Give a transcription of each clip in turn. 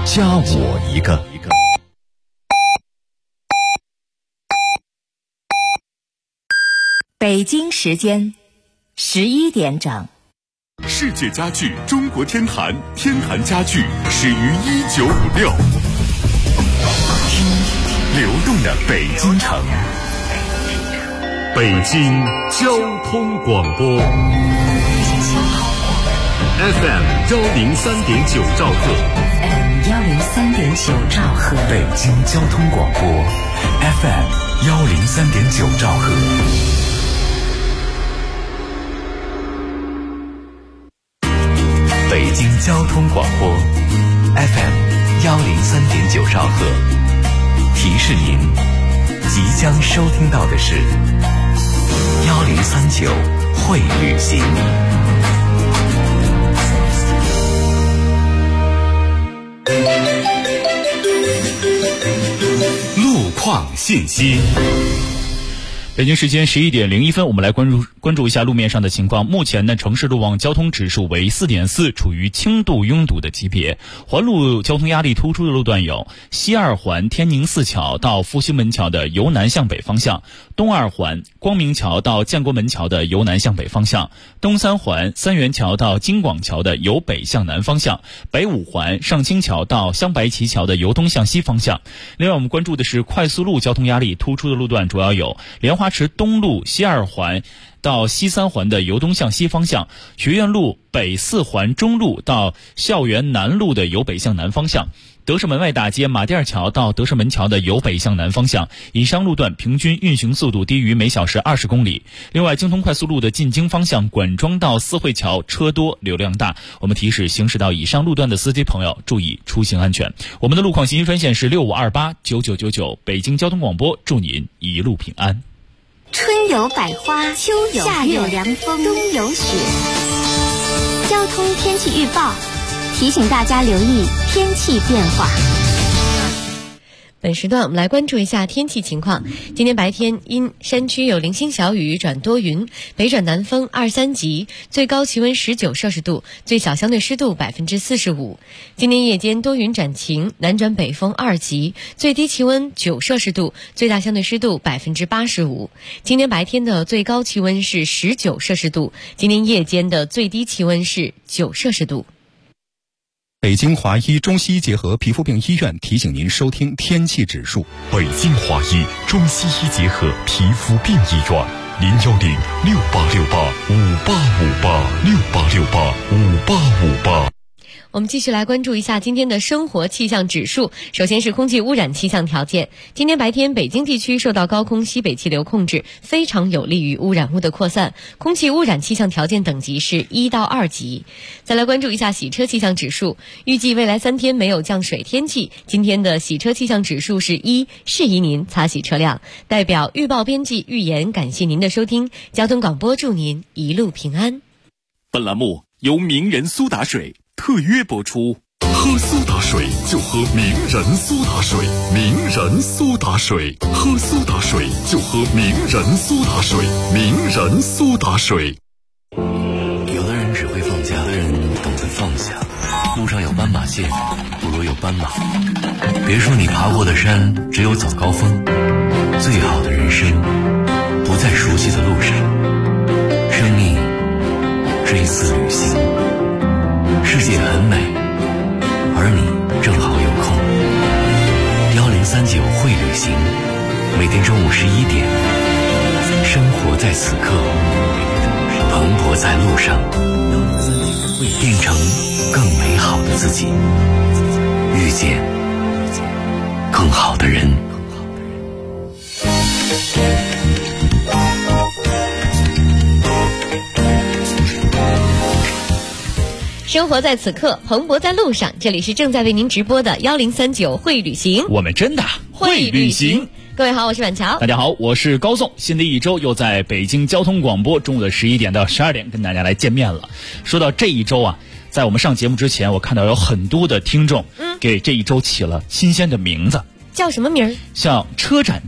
加我一个。 北京时间11点整。 世界家具中国天坛，天坛家具始于1956。听流动的北京城，北京交通广播 FM 103.9兆赫 103.9兆赫， 北京交通广播 FM 103.9兆赫。北京交通广播 FM 103.9兆赫，提示您即将收听到的是1039会旅行。 路况信息。 北京时间11点01分，我们来关注一下路面上的情况。目前呢，城市路网交通指数为4.4，处于轻度拥堵的级别。环路交通压力突出的路段有西二环天宁寺桥到复兴门桥的由南向北方向，东二环光明桥到建国门桥的由南向北方向，东三环三元桥到京广桥的由北向南方向，北五环上清桥到香白旗桥的由东向西方向。另外我们关注的是快速路交通压力突出的路段，主要有莲花池东路西二环到西三环的由东向西方向，学院路北四环中路到校园南路的由北向南方向，德胜门外大街马甸桥到德胜门桥的由北向南方向，以上路段平均运行速度低于每小时20公里。另外，京通快速路的进京方向管庄到四惠桥车多流量大，我们提示行驶到以上路段的司机朋友注意出行安全。我们的路况信息专线是65289999，北京交通广播，祝您一路平安。 春有百花，秋有夏有凉风，冬有雪。交通天气预报提醒大家留意天气变化。 本时段我们来关注一下天气情况。今天白天因山区有零星小雨转多云，北转南风2、3级，最高气温19摄氏度，最小相对湿度45%。今天夜间多云转晴，南转北风2级，最低气温9摄氏度，最大相对湿度85%。今天白天的最高气温是19摄氏度，今天夜间的最低气温是9摄氏度。 北京华医中西医结合皮肤病医院提醒您收听天气指数。 北京华医中西医结合皮肤病医院，0106868585868686858。 我们继续来关注一下今天的生活气象指数。首先是空气污染气象条件。今天白天北京地区受到高空西北气流控制，非常有利于污染物的扩散，空气污染气象条件等级是1到2级。再来关注一下洗车气象指数。预计未来3天没有降水天气，今天的洗车气象指数是1，适宜您擦洗车辆。代表预报编辑预言感谢您的收听，交通广播祝您一路平安。 本栏目由名人苏打水特约播出。喝苏打水就喝名人苏打水，名人苏打水，喝苏打水就喝名人苏打水，名人苏打水。 有的人只会放假，有的人懂得放下。路上有斑马线，不如有斑马。别说你爬过的山只有早高峰，最好的人生不在熟悉的路上。生命是一次旅行，世界很美，而你正好有空。1039会旅行，每天中午11点，生活在此刻，蓬勃在路上，变成更美好的自己，遇见更好的人。 生活在此刻，蓬勃在路上。这里是正在为您直播的1039会旅行， 我们真的会旅行。 各位好，我是婉乔。 大家好，我是高颂。新的一周又在北京交通广播中午的11点到12点跟大家来见面了。说到这一周啊，在我们上节目之前，我看到有很多的听众给这一周起了新鲜的名字。 叫什么名儿？ 像车展周。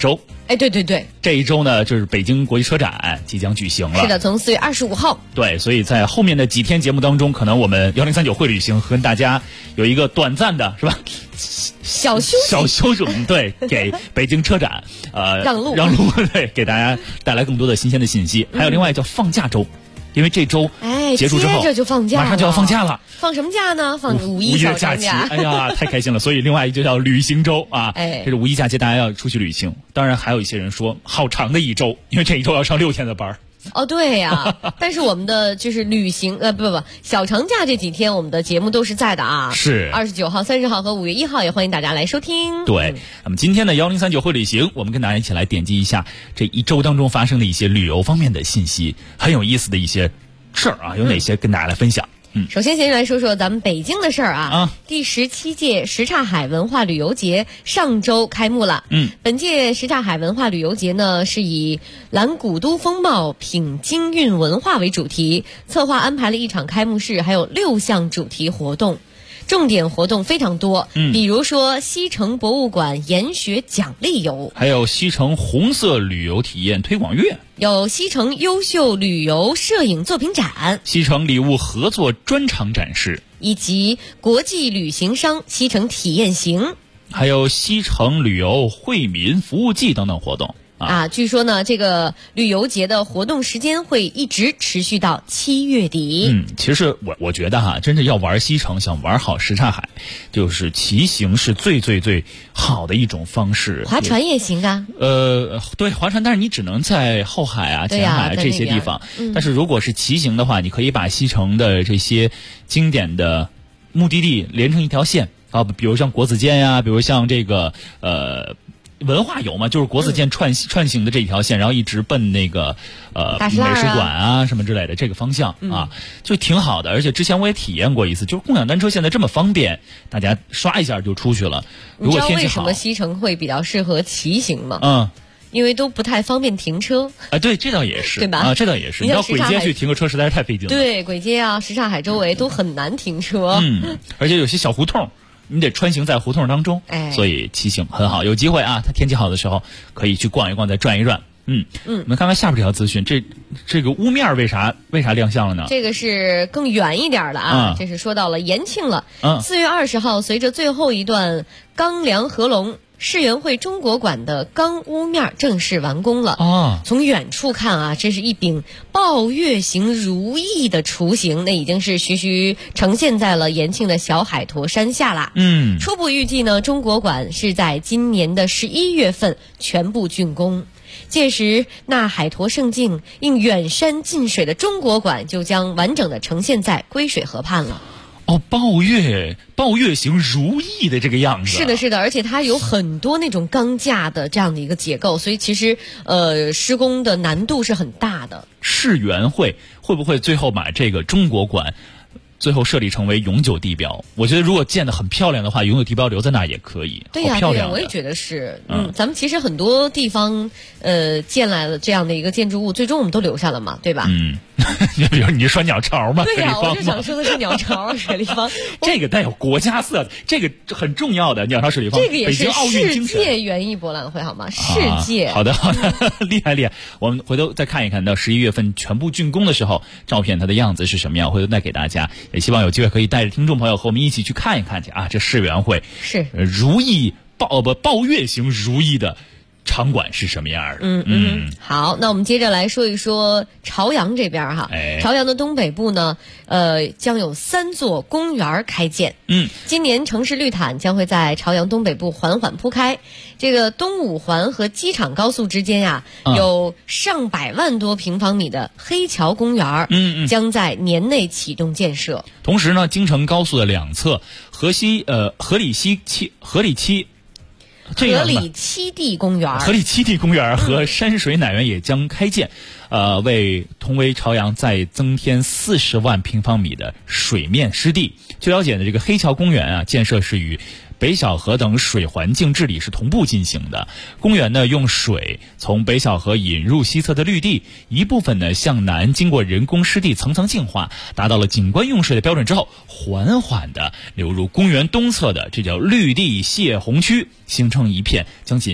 哎，对对对， 这一周呢，就是北京国际车展即将举行了。 是的，从4月25号。 对，所以在后面的几天节目当中，可能我们1039会旅行和大家有一个短暂的，是吧？ 小休息， 对，给北京车展让路， 对，给大家带来更多的新鲜的信息。还有另外叫放假周。因为这周结束之后， 接着就放假了， 马上就要放假了。 放什么假呢？放五一小假期。哎呀，太开心了！所以另外一就叫旅行周啊。这是五一假期，大家要出去旅行。当然，还有一些人说，好长的一周，因为这一周要上6天的班。 哦，对呀，但是我们的就是旅行不小长假这几天，我们的节目都是在的啊。 是 29号、30号和5月1号，也欢迎大家来收听。 对，那么今天的1039会旅行，我们跟大家一起来点击一下这一周当中发生的一些旅游方面的信息，很有意思的一些事儿啊，有哪些跟大家来分享？ 首先先来说说咱们北京的事儿啊。第17届什刹海文化旅游节上周开幕了。本届什刹海文化旅游节呢是以览古都风貌、品京韵文化为主题，策划安排了一场开幕式，还有6项主题活动。重点活动非常多，比如说西城博物馆研学奖励游， 还有西城红色旅游体验推广月， 有西城优秀旅游摄影作品展， 西城礼物合作专场展示， 以及国际旅行商西城体验行， 还有西城旅游惠民服务季等等活动。 据说呢，这个旅游节的活动时间会一直持续到7月底。 其实我觉得真的要玩西城，想玩好什刹海，就是骑行是最好的一种方式。 划船也行啊。 对，划船，但是你只能在后海啊、前海这些地方。但是如果是骑行的话，你可以把西城的这些经典的目的地连成一条线啊，比如像国子监呀，比如像这个文化游嘛，就是国子监串行的这一条线，然后一直奔那个美术馆啊什么之类的这个方向啊，就挺好的。而且之前我也体验过一次，就是共享单车现在这么方便，大家刷一下就出去了。如果天气好， 你知道为什么西城会比较适合骑行吗？因为都不太方便停车对，这倒也是， 对吧？ 这倒也是。你要簋街去停个车实在是太费劲了。 对，簋街啊、什刹海周围都很难停车。 而且有些小胡同，你得穿行在胡同当中，所以骑行很好。有机会啊，它天气好的时候可以去逛一逛，再转一转。我们看看下边这条资讯，这个屋面为啥亮相了呢？这个是更远一点的啊，这是说到了延庆了。4月20号，随着最后一段钢梁合龙，世园会中国馆的钢屋面正式完工了。从远处看啊，这是一柄抱月形如意的雏形，那已经是徐徐呈现在了延庆的小海坨山下啦。初步预计呢，中国馆是在今年的11月份全部竣工。届时，那海坨胜境应远山近水的中国馆就将完整的呈现在归水河畔了。 抱月形如意的这个样子。 是的，而且它有很多那种钢架的这样的一个结构，所以其实施工的难度是很大的。 世园会不会最后把这个中国馆最后设立成为永久地标？我觉得如果建得很漂亮的话，永久地标留在那儿也可以。 对呀， 漂亮我也觉得是。咱们其实很多地方建来了这样的一个建筑物，最终我们都留下了嘛，对吧？ 你比如你说鸟巢嘛， 对呀，我就想说的是鸟巢水立方， 这个带有国家色彩，这个很重要的鸟巢水立方， 这个也是北京奥运精神世界园艺博览会好吗？世界。 好的，厉害。我们回头再看一看，到11月份全部竣工的时候，照片它的样子是什么样，回头再给大家。也希望有机会可以带着听众朋友和我们一起去看一看去啊！这世园会是如意抱月形如意的场馆是什么样的？ 好，那我们接着来说一说朝阳这边哈。朝阳的东北部呢，将有3座公园开建。今年城市绿毯将会在朝阳东北部缓缓铺开。这个东五环和机场高速之间呀，有上百万多平方米的黑桥公园，将在年内启动建设。 同时呢，京承高速的两侧河里七地公园和山水乃园也将开建。 为同为朝阳再增添40万平方米的水面湿地。据了解呢，这个黑桥公园啊，建设是与北小河等水环境治理是同步进行的。公园呢，用水从北小河引入西侧的绿地，一部分呢向南经过人工湿地层层净化，达到了景观用水的标准之后，缓缓地流入公园东侧的这叫绿地泄洪区，形成一片将近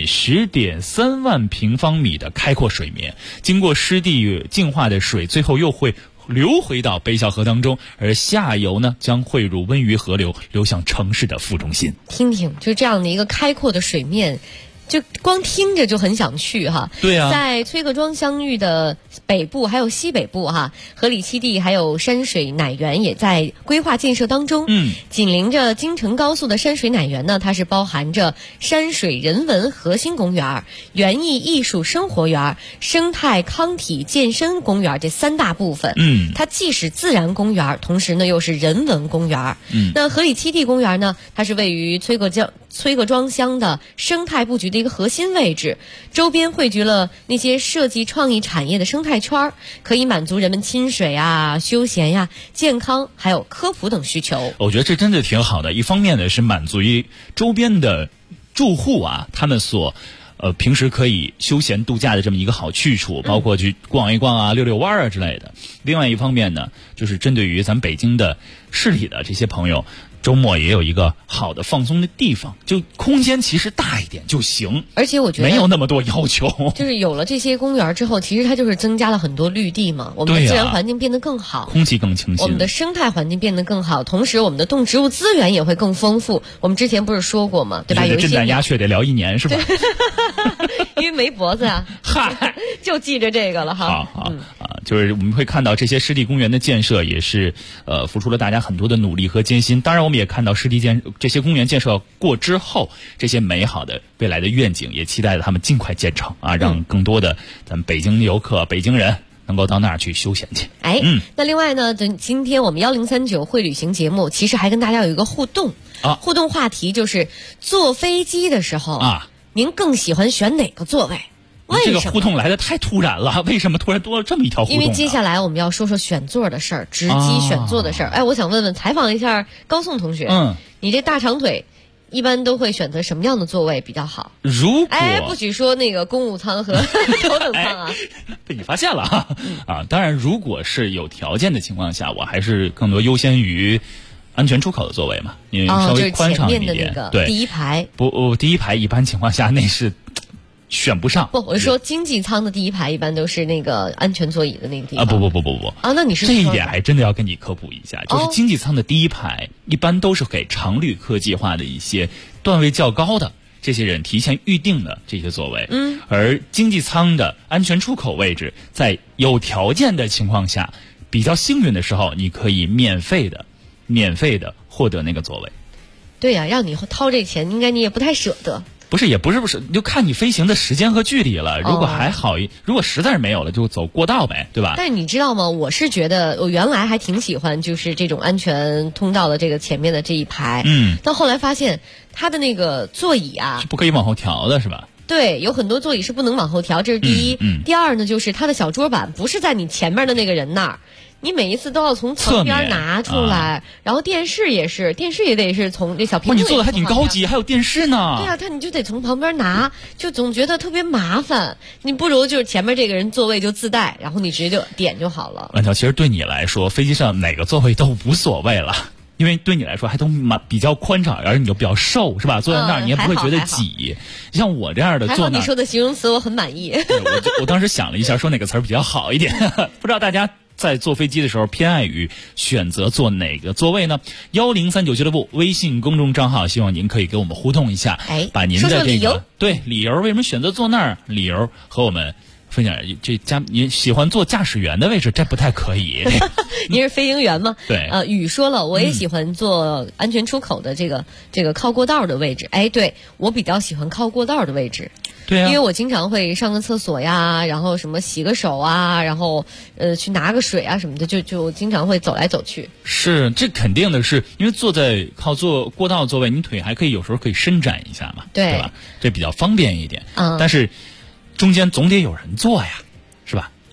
10.3万平方米的开阔水面。经过湿地净化的水，最后又会流回到北小河当中，而下游呢将汇入温榆河流，流向城市的副中心。 听听，就这样的一个开阔的水面，就光听着就很想去哈。 对啊， 在崔各庄乡域的北部还有西北部哈，河里栖地还有山水乃园也在规划建设当中。紧邻着京承高速的山水乃园呢，它是包含着山水人文核心公园、园艺艺术生活园、生态康体健身公园这3大部分。它既是自然公园，同时呢又是人文公园。那河里栖地公园呢，它是位于崔各庄乡的生态布局的一个核心位置，周边汇聚了那些设计创意产业的生态圈，可以满足人们亲水啊、休闲呀、健康还有科普等需求。 我觉得这真的挺好的。一方面呢是满足于周边的住户啊，他们所平时可以休闲度假的这么一个好去处，包括去逛一逛啊、溜溜弯啊之类的。另外一方面呢，就是针对于咱北京的市里的这些朋友，周末也有一个好的放松的地方，就空间其实大一点就行。 而且我觉得没有那么多要求， 就是有了这些公园之后，其实它就是增加了很多绿地嘛，我们的自然环境变得更好， 空气更清新， 我们的生态环境变得更好，同时我们的动植物资源也会更丰富。我们之前不是说过吗？对吧？有一些震旦鸦雀得聊1年是吧？ 因为没脖子啊， 嗨， 就记着这个了哈。 好就是我们会看到这些湿地公园的建设也是付出了大家很多的努力和艰辛。当然我们也看到这些公园建设过之后，这些美好的未来的愿景，也期待着他们尽快建成啊，让更多的咱们北京游客、北京人能够到那儿去休闲去。 那另外呢，今天我们1039会旅行节目其实还跟大家有一个互动互动话题，就是坐飞机的时候您更喜欢选哪个座位？为什么？ 这个互动来的太突然了，为什么突然多了这么一条互动？ 因为接下来我们要说说选座的事儿，直机选座的事儿。我想问问，采访一下高颂同学，你这大长腿一般都会选择什么样的座位比较好？ 如果不许说那个公务舱和头等舱啊， 被你发现了当然，如果是有条件的情况下，我还是更多优先于安全出口的座位嘛，因为稍微宽敞一点。 就是前面的那个对， 第一排。 第一排一般情况下那是选不上。 我是说经济舱的第一排一般都是那个安全座椅的那个地方。 不那你是这一点还真的要跟你科普一下，就是经济舱的第一排一般都是给常旅客计划的一些段位较高的这些人提前预定的这些座位。而经济舱的安全出口位置，在有条件的情况下，比较幸运的时候，你可以免费的获得那个座位。 对呀，让你掏这钱，应该你也不太舍得。 不是，就看你飞行的时间和距离了。如果还好，如果实在是没有了，就走过道呗，对吧？ 但是你知道吗？我是觉得我原来还挺喜欢，就是这种安全通道的这个前面的这一排。到后来发现它的那个座椅啊， 是不可以往后调的，是吧？ 对，有很多座椅是不能往后调，这是第一。第二呢，就是它的小桌板不是在你前面的那个人那儿。你每一次都要从旁边拿出来，然后电视也得是从这小屏幕。 你做的还挺高级，还有电视呢。 对啊，你就得从旁边拿，就总觉得特别麻烦。你不如就是前面这个人座位就自带，然后你直接就点就好了。 万条，其实对你来说，飞机上哪个座位都无所谓了，因为对你来说还都比较宽敞，而你又比较瘦，是吧？坐在那儿你也不会觉得挤。像我这样的坐那儿， 还好你说的形容词我很满意。 我当时想了一下，说哪个词儿比较好一点，不知道大家在坐飞机的时候偏爱于选择坐哪个座位呢？1039俱乐部微信公众账号，希望您可以给我们互动一下，把您的这个说理由， 对理由为什么选择坐那儿，理由和我们分享。你喜欢坐驾驶员的位置，这不太可以。 您是飞行员吗？ 对。 雨说了，我也喜欢坐安全出口的这个靠过道的位置。对，我比较喜欢靠过道的位置。 对啊， 因为我经常会上个厕所呀，然后什么洗个手啊，然后去拿个水啊什么的，就经常会走来走去。 是，这肯定的是，因为坐过道座位，你腿还可以有时候可以伸展一下嘛，对吧？这比较方便一点。但是中间总得有人坐呀，是吧？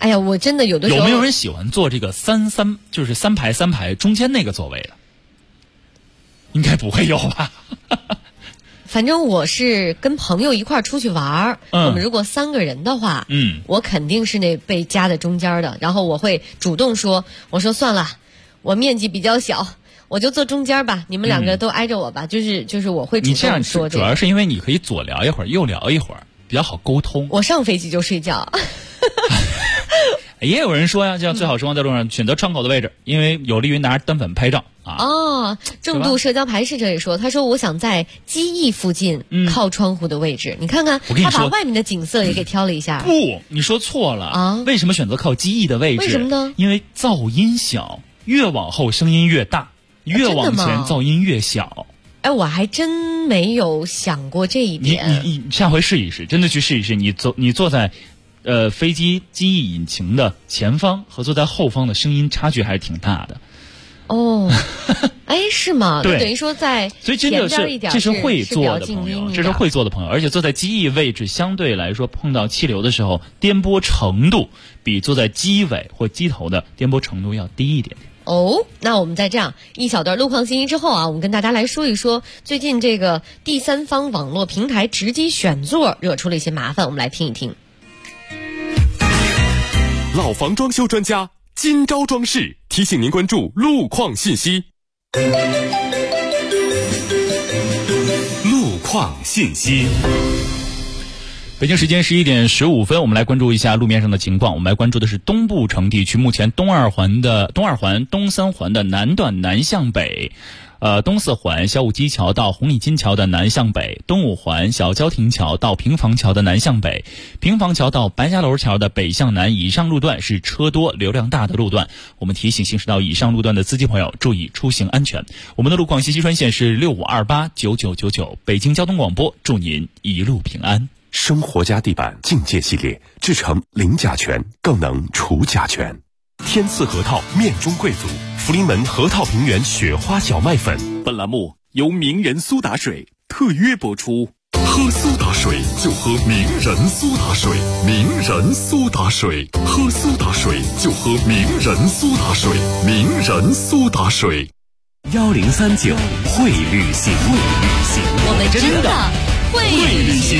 哎呀，我真的有的时候有没有人喜欢坐这个就是三排中间那个座位的？应该不会有吧？ 反正我是跟朋友一块儿出去玩儿，我们如果3个人的话，我肯定是那被夹在中间的，然后我会主动说，我说算了，我面积比较小，我就坐中间吧，你们2个都挨着我吧，就是我会主动说你这样主要是因为你可以左聊一会儿，右聊一会儿，比较好沟通。 我上飞机就睡觉。 也有人说呀，像最好时光在路上选择窗口的位置，因为有利于拿单反拍照啊。 哦，正度社交排斥者也说，他说我想在机翼附近靠窗户的位置。你看看，他把外面的景色也给挑了一下。 不，你说错了啊！为什么选择靠机翼的位置？ 为什么呢？ 因为噪音小，越往后声音越大，越往前噪音越小。 哎，我还真没有想过这一点。 你下回试一试，真的去试一试。你坐在飞机机翼引擎的前方和坐在后方的声音差距还是挺大的。 哦，哎，是吗？ 对， 等于说在所以真的是这是会坐的朋友，这是会坐的朋友，而且坐在机翼位置相对来说碰到气流的时候，颠簸程度比坐在机尾或机头的颠簸程度要低一点点。 哦，那我们在这样一小段路况信息之后啊，我们跟大家来说一说最近这个第三方网络平台直机选座惹出了一些麻烦，我们来听一听。 老房装修专家今朝装饰提醒您关注路况信息。 路况信息。 北京时间11点15分，我们来关注一下路面上的情况。我们来关注的是东部城地区，目前东二环、东三环的南段南向北。东四环小武基桥到红里金桥的南向北，东五环小交亭桥到平房桥的南向北，平房桥到白家楼桥的北向南，以上路段是车多流量大的路段。我们提醒行驶到以上路段的司机朋友注意出行安全。我们的路况信息专线是65289999，北京交通广播，祝您一路平安。 生活家地板境界系列，制成零甲醛，更能除甲醛。天赐核桃面中贵族，福临门核桃平原雪花小麦粉。 本栏目由名人苏打水特约播出。 喝苏打水就喝名人苏打水，名人苏打水，喝苏打水就喝名人苏打水，名人苏打水。 1039会旅行， 我们真的会旅行。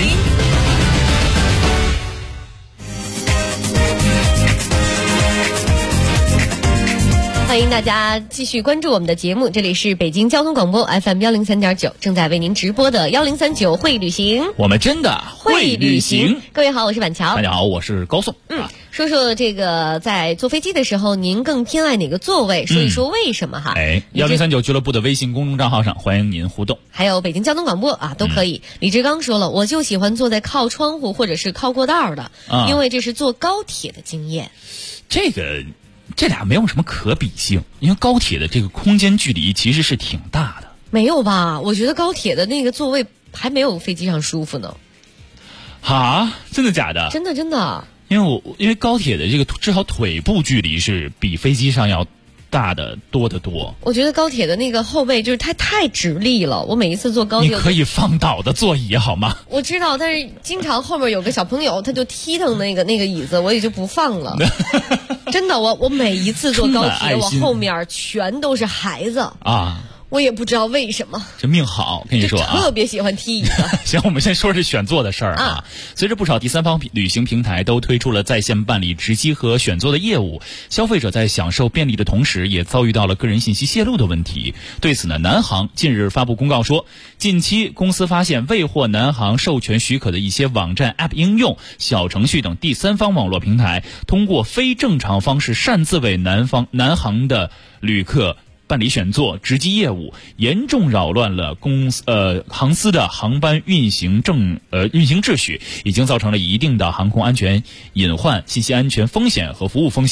欢迎大家继续关注我们的节目，这里是北京交通广播 FM 103.9，正在为您直播的1039会旅行， 我们真的会旅行。 各位好，我是板桥。 大家好，我是高颂。 说说这个在坐飞机的时候，您更偏爱哪个座位？说一说为什么哈 ？1039俱乐部的微信公众账号上欢迎您互动， 还有北京交通广播啊都可以。李志刚说了，我就喜欢坐在靠窗户或者是靠过道的，因为这是坐高铁的经验。 这俩没有什么可比性，因为高铁的这个空间距离其实是挺大的。 没有吧？我觉得高铁的那个座位还没有飞机上舒服呢。 啊？真的假的？ 真的。 因为高铁的这个至少腿部距离是比飞机上要大的多得多。 我觉得高铁的那个后背就是它太直立了，我每一次坐高铁你可以放倒的座椅好吗？ 我知道，但是经常后面有个小朋友他就踢腾那个椅子，我也就不放了。真的，我每一次坐高铁，我后面全都是孩子啊。我也不知道为什么， 这命好，跟你说啊， 特别喜欢踢椅子。 行，我们先说这选座的事儿啊。随着不少第三方旅行平台都推出了在线办理直机和选座的业务，消费者在享受便利的同时，也遭遇到了个人信息泄露的问题。对此呢，南航近日发布公告说，近期公司发现未获南航授权许可的一些网站、App 应用、小程序等第三方网络平台，通过非正常方式擅自为南航的旅客办理选座直机业务，严重扰乱了航司的航班运行秩序，已经造成了一定的航空安全隐患、信息安全风险和服务风险。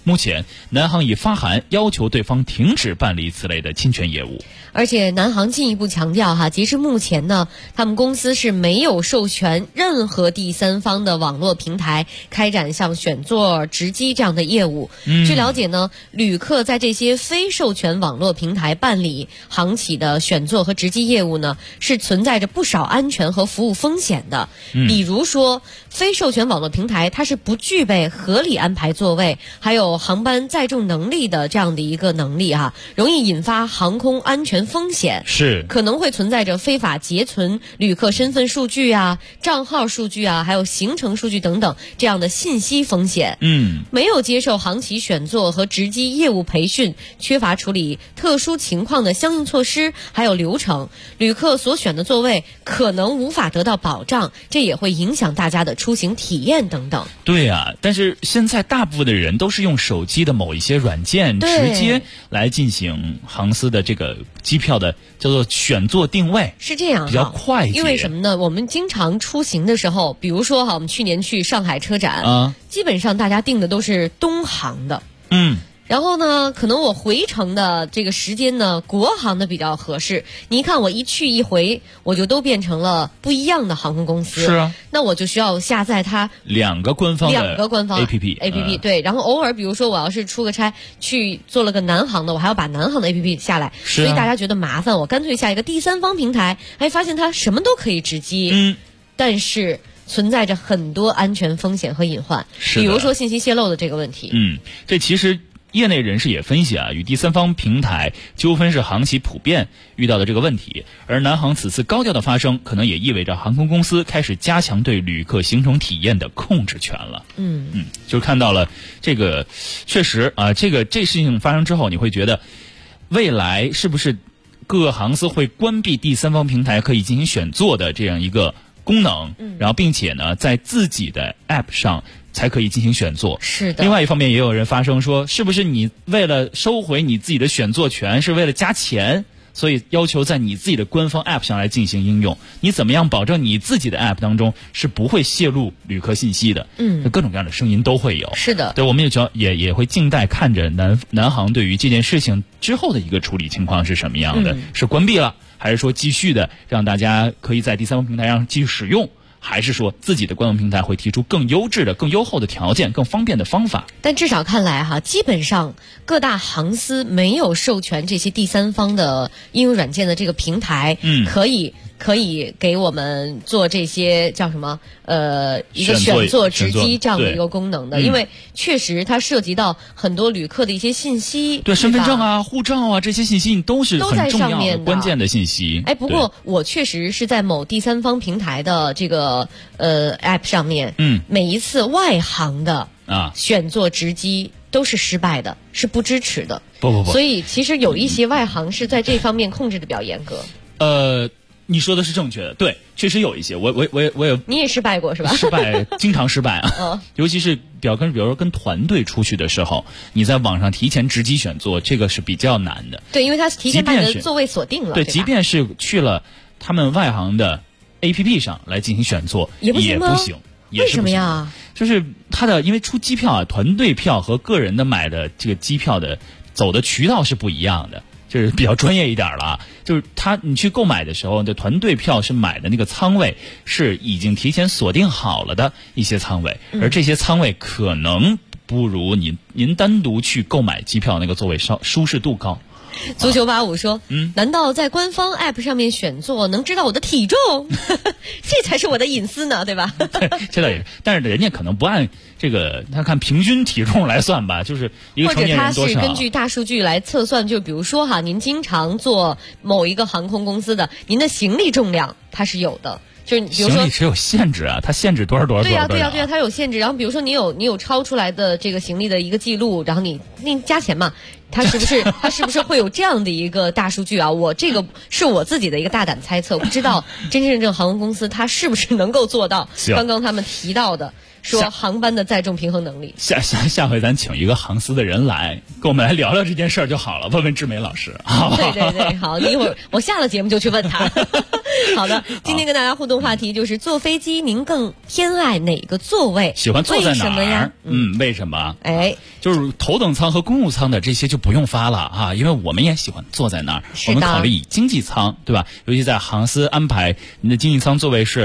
目前南航已发函要求对方停止办理此类的侵权业务。 而且南航进一步强调截至目前呢，他们公司是没有授权任何第三方的网络平台开展像选座、值机这样的业务。据了解呢，旅客在这些非授权网络平台办理航企的选座和值机业务呢，是存在着不少安全和服务风险的。比如说，非授权网络平台它是不具备合理安排座位，还有航班载重能力的这样的一个能力容易引发航空安全风险， 是可能会存在着非法截存旅客身份数据账号数据还有行程数据等等这样的信息风险。没有接受航企选座和值机业务培训，缺乏处理特殊情况的相应措施还有流程，旅客所选的座位可能无法得到保障，这也会影响大家的出行体验等等。 对啊，但是现在大部分的人都是用手机的某一些软件直接来进行航司的这个机票的叫做选座定位， 是这样比较快捷。 因为什么呢？我们经常出行的时候，比如说我们去年去上海车展基本上大家订的都是东航的。然后呢，可能我回程的这个时间呢，国航的比较合适。你一看我一去一回，我就都变成了不一样的航空公司。 是啊， 那我就需要下载它两个官方 APP 对。然后偶尔比如说我要是出个差去做了个南航的，我还要把南航的 APP 下来，所以大家觉得麻烦，我干脆下一个第三方平台，发现它什么都可以直击。但是存在着很多安全风险和隐患，比如说信息泄露的这个问题。 这其实业内人士也分析与第三方平台纠纷是航企普遍遇到的这个问题，而南航此次高调的发生，可能也意味着航空公司开始加强对旅客行程体验的控制权了。就是看到了这个，确实这事情发生之后，你会觉得未来是不是各航司会关闭第三方平台可以进行选座的这样一个功能，然后并且呢，在自己的 App 上才可以进行选座。 是的。 另外一方面，也有人发声说，是不是你为了收回你自己的选座权，是为了加钱，所以要求在你自己的官方 App 上来进行应用？你怎么样保证你自己的 App 当中是不会泄露旅客信息的？各种各样的声音都会有。 是的。 对，我们也会静待看着南航对于这件事情之后的一个处理情况是什么样的，是关闭了，还是说继续的让大家可以在第三方平台上继续使用，还是说自己的官方平台会提出更优质的、更优厚的条件、更方便的方法？ 但至少看来基本上各大航司没有授权这些第三方的应用软件的这个平台，可以给我们做这些叫什么一个选座直击这样的一个功能的，因为确实它涉及到很多旅客的一些信息， 对身份证护照这些信息你都是很重要的关键的信息。 不过我确实是在某第三方平台的这个App 上面，每一次外航的选座直击都是失败的，是不支持的。 不， 所以其实有一些外航是在这方面控制的比较严格。 你说的是正确的，对，确实有一些，我也你也失败过是吧？ 失败，经常失败尤其是比如说跟团队出去的时候，你在网上提前直击选座，这个是比较难的。 对，因为它提前把你的座位锁定了。 对，即便是去了他们外航的 APP 上来进行选座， 也不行。 为什么呀？就是它的，因为出机票团队票和个人的买的这个机票的走的渠道是不一样的。就是比较专业一点了，就是你去购买的时候，的团队票是买的那个舱位是已经提前锁定好了的一些舱位，而这些舱位可能不如您单独去购买机票那个座位舒适度高。 足球85说，难道在官方 App 上面选座能知道我的体重？这才是我的隐私呢，对吧？ 对，这倒也是，但是人家可能不按这个他看平均体重来算吧，就是一个成年人多少， 或者他是根据大数据来测算，就比如说您经常坐某一个航空公司的，您的行李重量它是有的。就是比如说行李是有限制它限制多少。 对呀，它有限制。然后比如说你有超出来的这个行李的一个记录，然后你加钱嘛，它是不是会有这样的一个大数据啊？我这个是我自己的一个大胆猜测，不知道真正航空公司它是不是能够做到刚刚他们提到的。说航班的载重平衡能力。 下回咱请一个航司的人来，跟我们来聊聊这件事儿就好了，问问志梅老师，好不好？ 对，好，一会儿我下了节目就去问他。 好的，今天跟大家互动话题就是坐飞机您更偏爱哪个座位？ 喜欢坐在哪儿？ 为什么呀？ 为什么？ 哎， 就是头等舱和公务舱的这些就不用发了啊，因为我们也喜欢坐在那儿。我们考虑以经济舱，对吧？尤其在航司安排您的经济舱座位是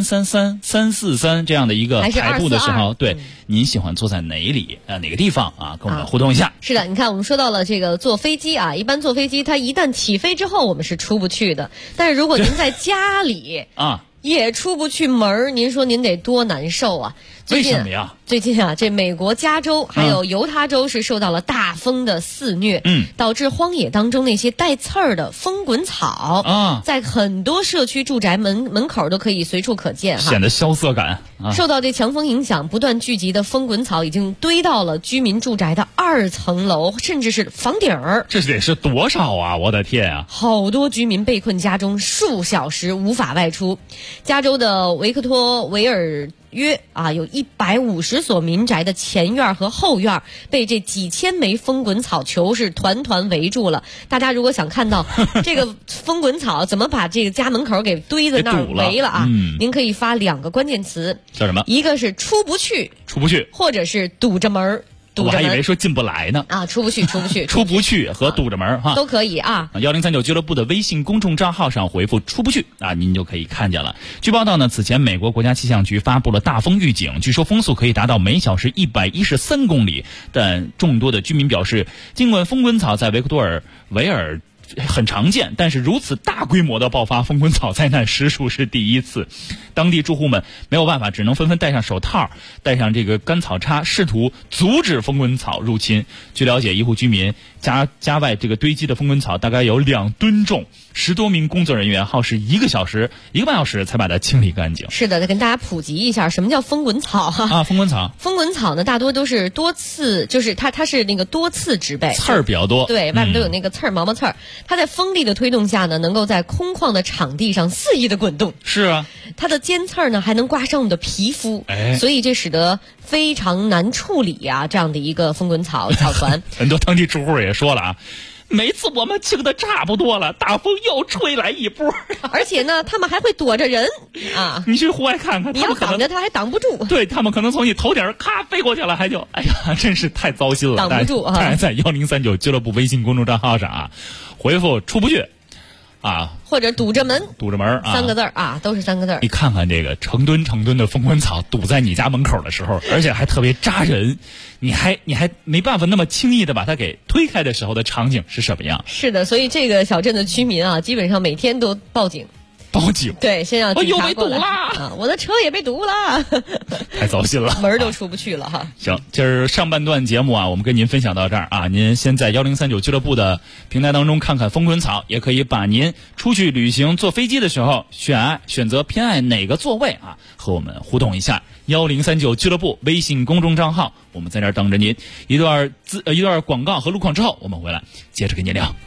333、343这样的一个排布的时候，对，您喜欢坐在哪里？哪个地方啊？跟我们互动一下。 是的，你看我们说到了这个坐飞机啊，一般坐飞机它一旦起飞之后，我们是出不去的。但是如果您在家里啊。 也出不去门，您说您得多难受啊！ 为什么呀？ 最近啊，这美国加州还有犹他州是受到了大风的肆虐，导致荒野当中那些带刺儿的风滚草啊，在很多社区住宅门口都可以随处可见哈， 显得萧瑟感。 受到这强风影响，不断聚集的风滚草已经堆到了居民住宅的2层楼，甚至是房顶儿。 这得是多少啊！我的天啊！ 好多居民被困家中数小时，无法外出。加州的维克托维尔约啊，有150所民宅的前院和后院被这几千枚风滚草球是团团围住了。大家如果想看到这个风滚草怎么把这个家门口给堆在那儿围了啊，您可以发2个关键词， 叫什么？一个是出不去，或者是堵着门。 我还以为说进不来呢啊！出不去出不去和堵着门哈都可以啊。 1039俱乐部的微信公众账号上回复出不去啊，您就可以看见了。据报道呢，此前美国国家气象局发布了大风预警，据说风速可以达到每小时113公里。但众多的居民表示，尽管风滚草在维克多尔维尔很常见，但是如此大规模的爆发风滚草灾难实属是第一次。当地住户们没有办法，只能纷纷戴上手套，戴上这个干草叉，试图阻止风滚草入侵。据了解，一户居民家外这个堆积的风滚草大概有2吨重，10多名工作人员耗时1个半小时才把它清理干净。 是的，再跟大家普及一下什么叫风滚草啊。 风滚草呢，大多都是多刺，就是它是那个多刺植被， 刺儿比较多， 对，外面都有那个刺儿毛刺儿。它在风力的推动下呢，能够在空旷的场地上肆意的滚动。 是啊， 它的尖刺儿呢还能刮伤我们的皮肤，所以这使得非常难处理啊，这样的一个风滚草团。 很多当地住户也说了啊，每次我们清的差不多了，大风又吹来一波， 而且呢，他们还会躲着人啊！ 你去户外看看， 你要挡着他还挡不住。 对，他们可能从你头顶咔飞过去了，哎呀，真是太糟心了， 挡不住啊！ 当然，在1039俱乐部微信公众账号上啊，回复出不去啊， 或者堵着门啊 ，3个字啊，都是3个字。 你看看这个成吨的风滚草堵在你家门口的时候，而且还特别扎人，你还没办法那么轻易的把它给推开的时候的场景是什么样？ 是的，所以这个小镇的居民啊，基本上每天都报警，对，先让警察被堵了啊！我的车也被堵了， 太糟心了， 门都出不去了哈。 行，今儿上半段节目啊，我们跟您分享到这儿啊。您先在1039俱乐部的平台当中看看风滚草，也可以把您出去旅行坐飞机的时候选择偏爱哪个座位啊，和我们互动一下。1039俱乐部微信公众账号，我们在这儿等着您。一段广告和路况之后，我们回来接着跟您聊。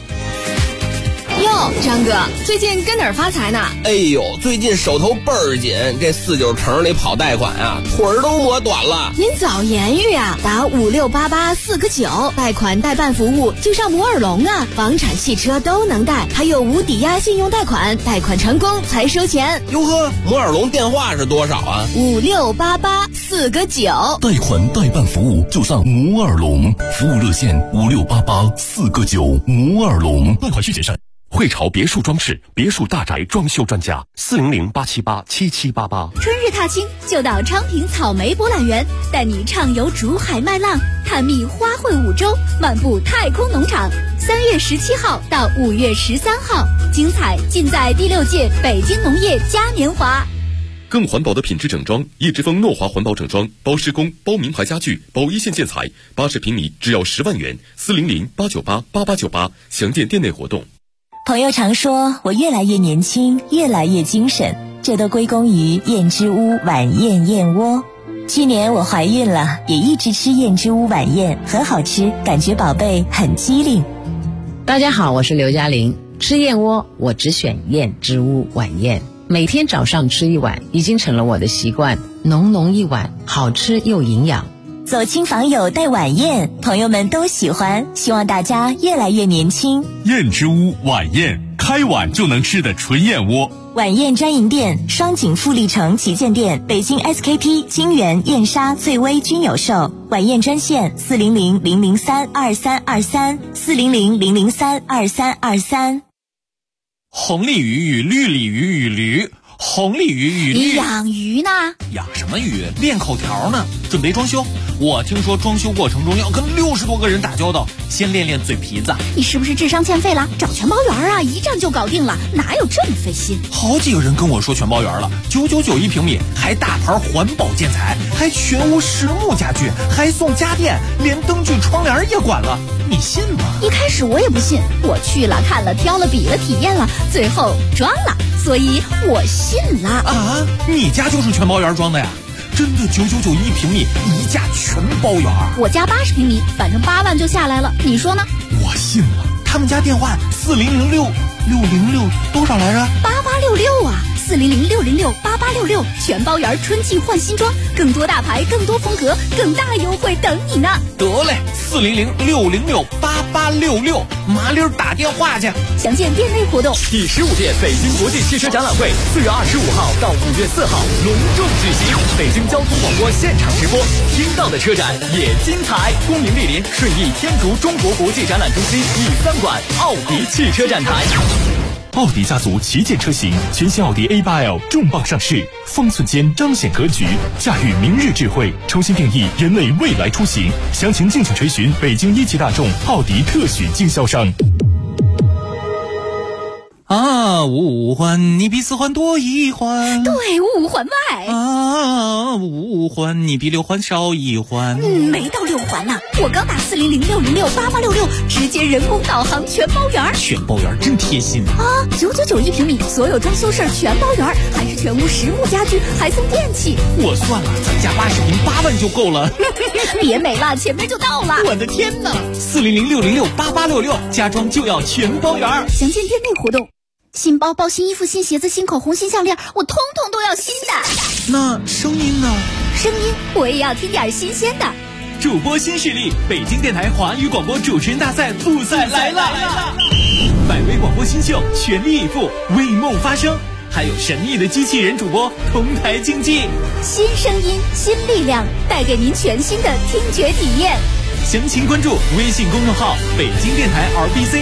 哟，张哥，最近跟哪儿发财呢？ 哎呦，最近手头倍儿紧，这49城里跑贷款啊，腿儿都磨短了。 您早言语啊，打56884个9，贷款代办服务就上摩尔龙啊，房产汽车都能贷，还有无抵押信用贷款，贷款成功才收钱。 哟呵，摩尔龙电话是多少啊 ？56884个9， 贷款代办服务就上摩尔龙，服务热线56884个9，摩尔龙，贷款需谨慎。汇潮别墅装饰，别墅大宅装修专家，400-878-7788。 春日踏青就到昌平草莓博览园，带你畅游竹海麦浪，探秘花卉五洲，漫步太空农场。3月17号到5月13号，精彩尽在第6届北京农业嘉年华。 更环保的品质整装，叶之峰诺华环保整装，包施工，包名牌家具，包一线建材，80平米只要10万元，400-898-8898，详见店内活动。 朋友常说我越来越年轻，越来越精神，这都归功于燕之屋晚宴燕窝。去年我怀孕了，也一直吃燕之屋晚宴，很好吃，感觉宝贝很机灵。 大家好，我是刘嘉玲。吃燕窝我只选燕之屋晚宴，每天早上吃一碗，已经成了我的习惯，浓浓一碗，好吃又营养。 走亲访友带晚宴，朋友们都喜欢，希望大家越来越年轻。 燕之屋晚宴开开碗就能吃的纯燕窝。 晚宴专营店：双井富力城旗舰店、北京 SKP、金源、燕莎、翠微均有售。晚宴专线：400-003-2323，400-003-2323。 红鲤鱼与绿鲤鱼与驴，红鲤鱼与绿。 你养鱼呢？ 养什么鱼？练口条呢。准备装修，我听说装修过程中要跟60多个人打交道，先练练嘴皮子。 你是不是智商欠费了？找全包园啊，一站就搞定了，哪有这么费心？ 好几个人跟我说全包园了，999一平米，还大牌环保建材，还全屋实木家具，还送家电，连灯具窗帘也管了，你信吗？ 一开始我也不信，我去了看了挑了比了体验了，最后装了，所以我信了。 啊，你家就是全包园装的呀？真的999一平米，一价全包园。 我家80平米，反正8万就下来了，你说呢？ 我信了。他们家电话4006606多少来着 ？8866啊，400668866，全包园春季换新装，更多大牌，更多风格，更大优惠等你呢。 得嘞，400668866，麻溜打电话去。 详见店内活动。 第15届北京国际汽车展览会4月25号到5月4号隆重举行，北京交通广播现场直播，听到的车展也精彩。光明莅临顺义天竺中国国际展览中心第3馆奥迪汽车展台。 奥迪家族旗舰车型，全新奥迪 A8L 重磅上市，方寸间彰显格局，驾驭明日智慧，重新定义人类未来出行。详情敬请垂询北京一汽大众奥迪特许经销商。 啊，五环你比4环多1环， 对，5环外。 啊，5环你比6环少1环。 没到6环呢，我刚打400668866，直接人工导航全包园。 全包园真贴心啊！999一平米，所有装修事儿全包园，还是全屋实木家具，还送电器。 我算了，咱家80平8万就够了。 别美了，前面就到了。 我的天哪！400668866，家装就要全包园。 详见店内活动。新包包、新衣服、新鞋子、新口红、新项链，我通通都要新的。 那声音呢？ 声音我也要听点新鲜的。 主播新势力，北京电台华语广播主持人大赛复赛来了！百位广播新秀全力以赴，为梦发声，还有神秘的机器人主播同台竞技。 新声音，新力量，带给您全新的听觉体验。 详情关注微信公众号北京电台 RBC。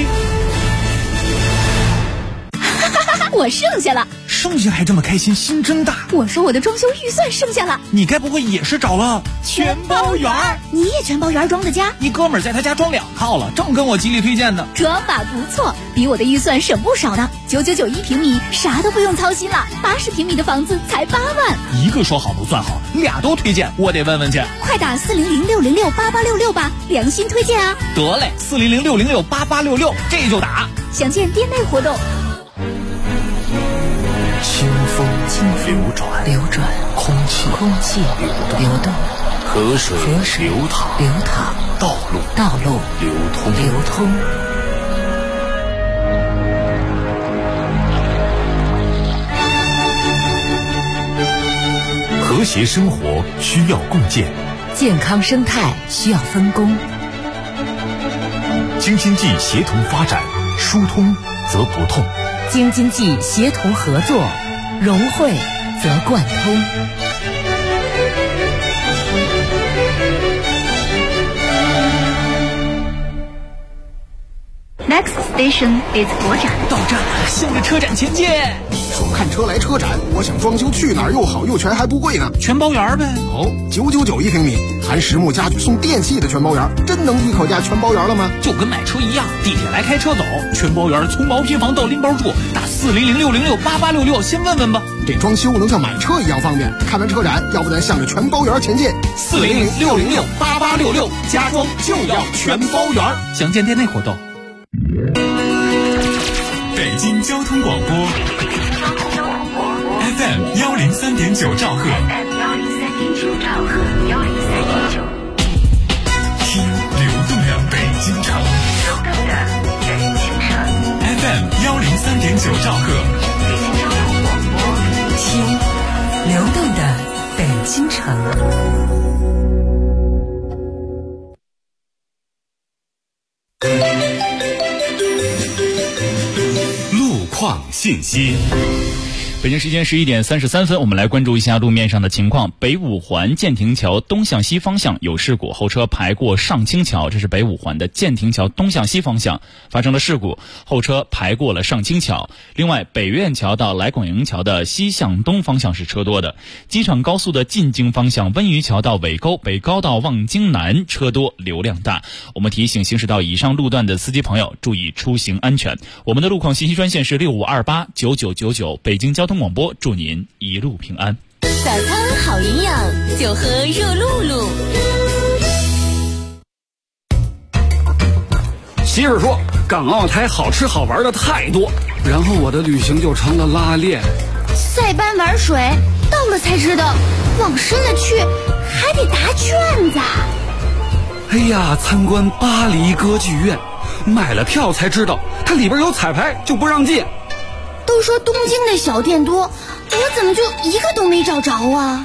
我剩下了， 剩下还这么开心，心真大。 我说我的装修预算剩下了， 你该不会也是找了全包园？你也全包园装的家？ 你哥们儿在他家装2套了，正跟我极力推荐呢。 装法不错，比我的预算省不少呢。999一平米，啥都不用操心了。80平米的房子才8万。 一个说好不算好，俩都推荐，我得问问去。 快打400668866吧，良心推荐啊！ 得嘞，400668866，这就打。 详见店内活动。 清风流转，空气流动，河水流淌，道路流通。和谐生活需要共建， 健康生态需要分工。 京津冀协同发展，疏通则不痛。 京津冀协同合作，融汇则贯通。 Next station is 国展。 到站了，向着车展前进。 说看车来车展，我想装修去哪儿又好又全还不贵呢？ 全包园呗。 哦，999一平米，含实木家具送电器的全包园，真能一口价全包园了吗？ 就跟买车一样，地铁来开车走，全包园从毛坯房到拎包住，打400668866，先问问吧。 这装修能像买车一样方便。看完车展，要不咱向着全包园前进。 400668866，家装就要全包园。详见店内活动。 北京交通广播 FM 103.9兆赫，听流动的北京城。FM 103.9兆赫， 听流动的北京城。 路信息。 北京时间11点33分，我们来关注一下路面上的情况。北五环建亭桥东向西方向有事故，后车排过上清桥，这是北五环的建亭桥东向西方向发生了事故，后车排过了上清桥。另外，北苑桥到来广营桥的西向东方向是车多的。机场高速的进京方向温榆桥到尾沟，北高到望京南车多，流量大。我们提醒行驶到以上路段的司机朋友注意出行安全。我们的路况信息专线是65289999，北京交通广播，祝您一路平安。 早餐好营养，就喝热露露。 媳妇说港澳台好吃好玩的太多，然后我的旅行就成了拉练。 塞班玩水，到了才知道往深了去还得答卷子。 哎呀，参观巴黎歌剧院，买了票才知道它里边有彩排就不让进。 都说东京的小店多，我怎么就一个都没找着啊？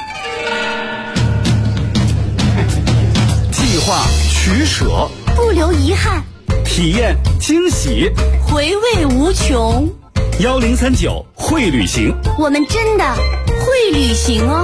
计划取舍， 不留遗憾， 体验惊喜， 回味无穷。 1039会旅行， 我们真的会旅行哦。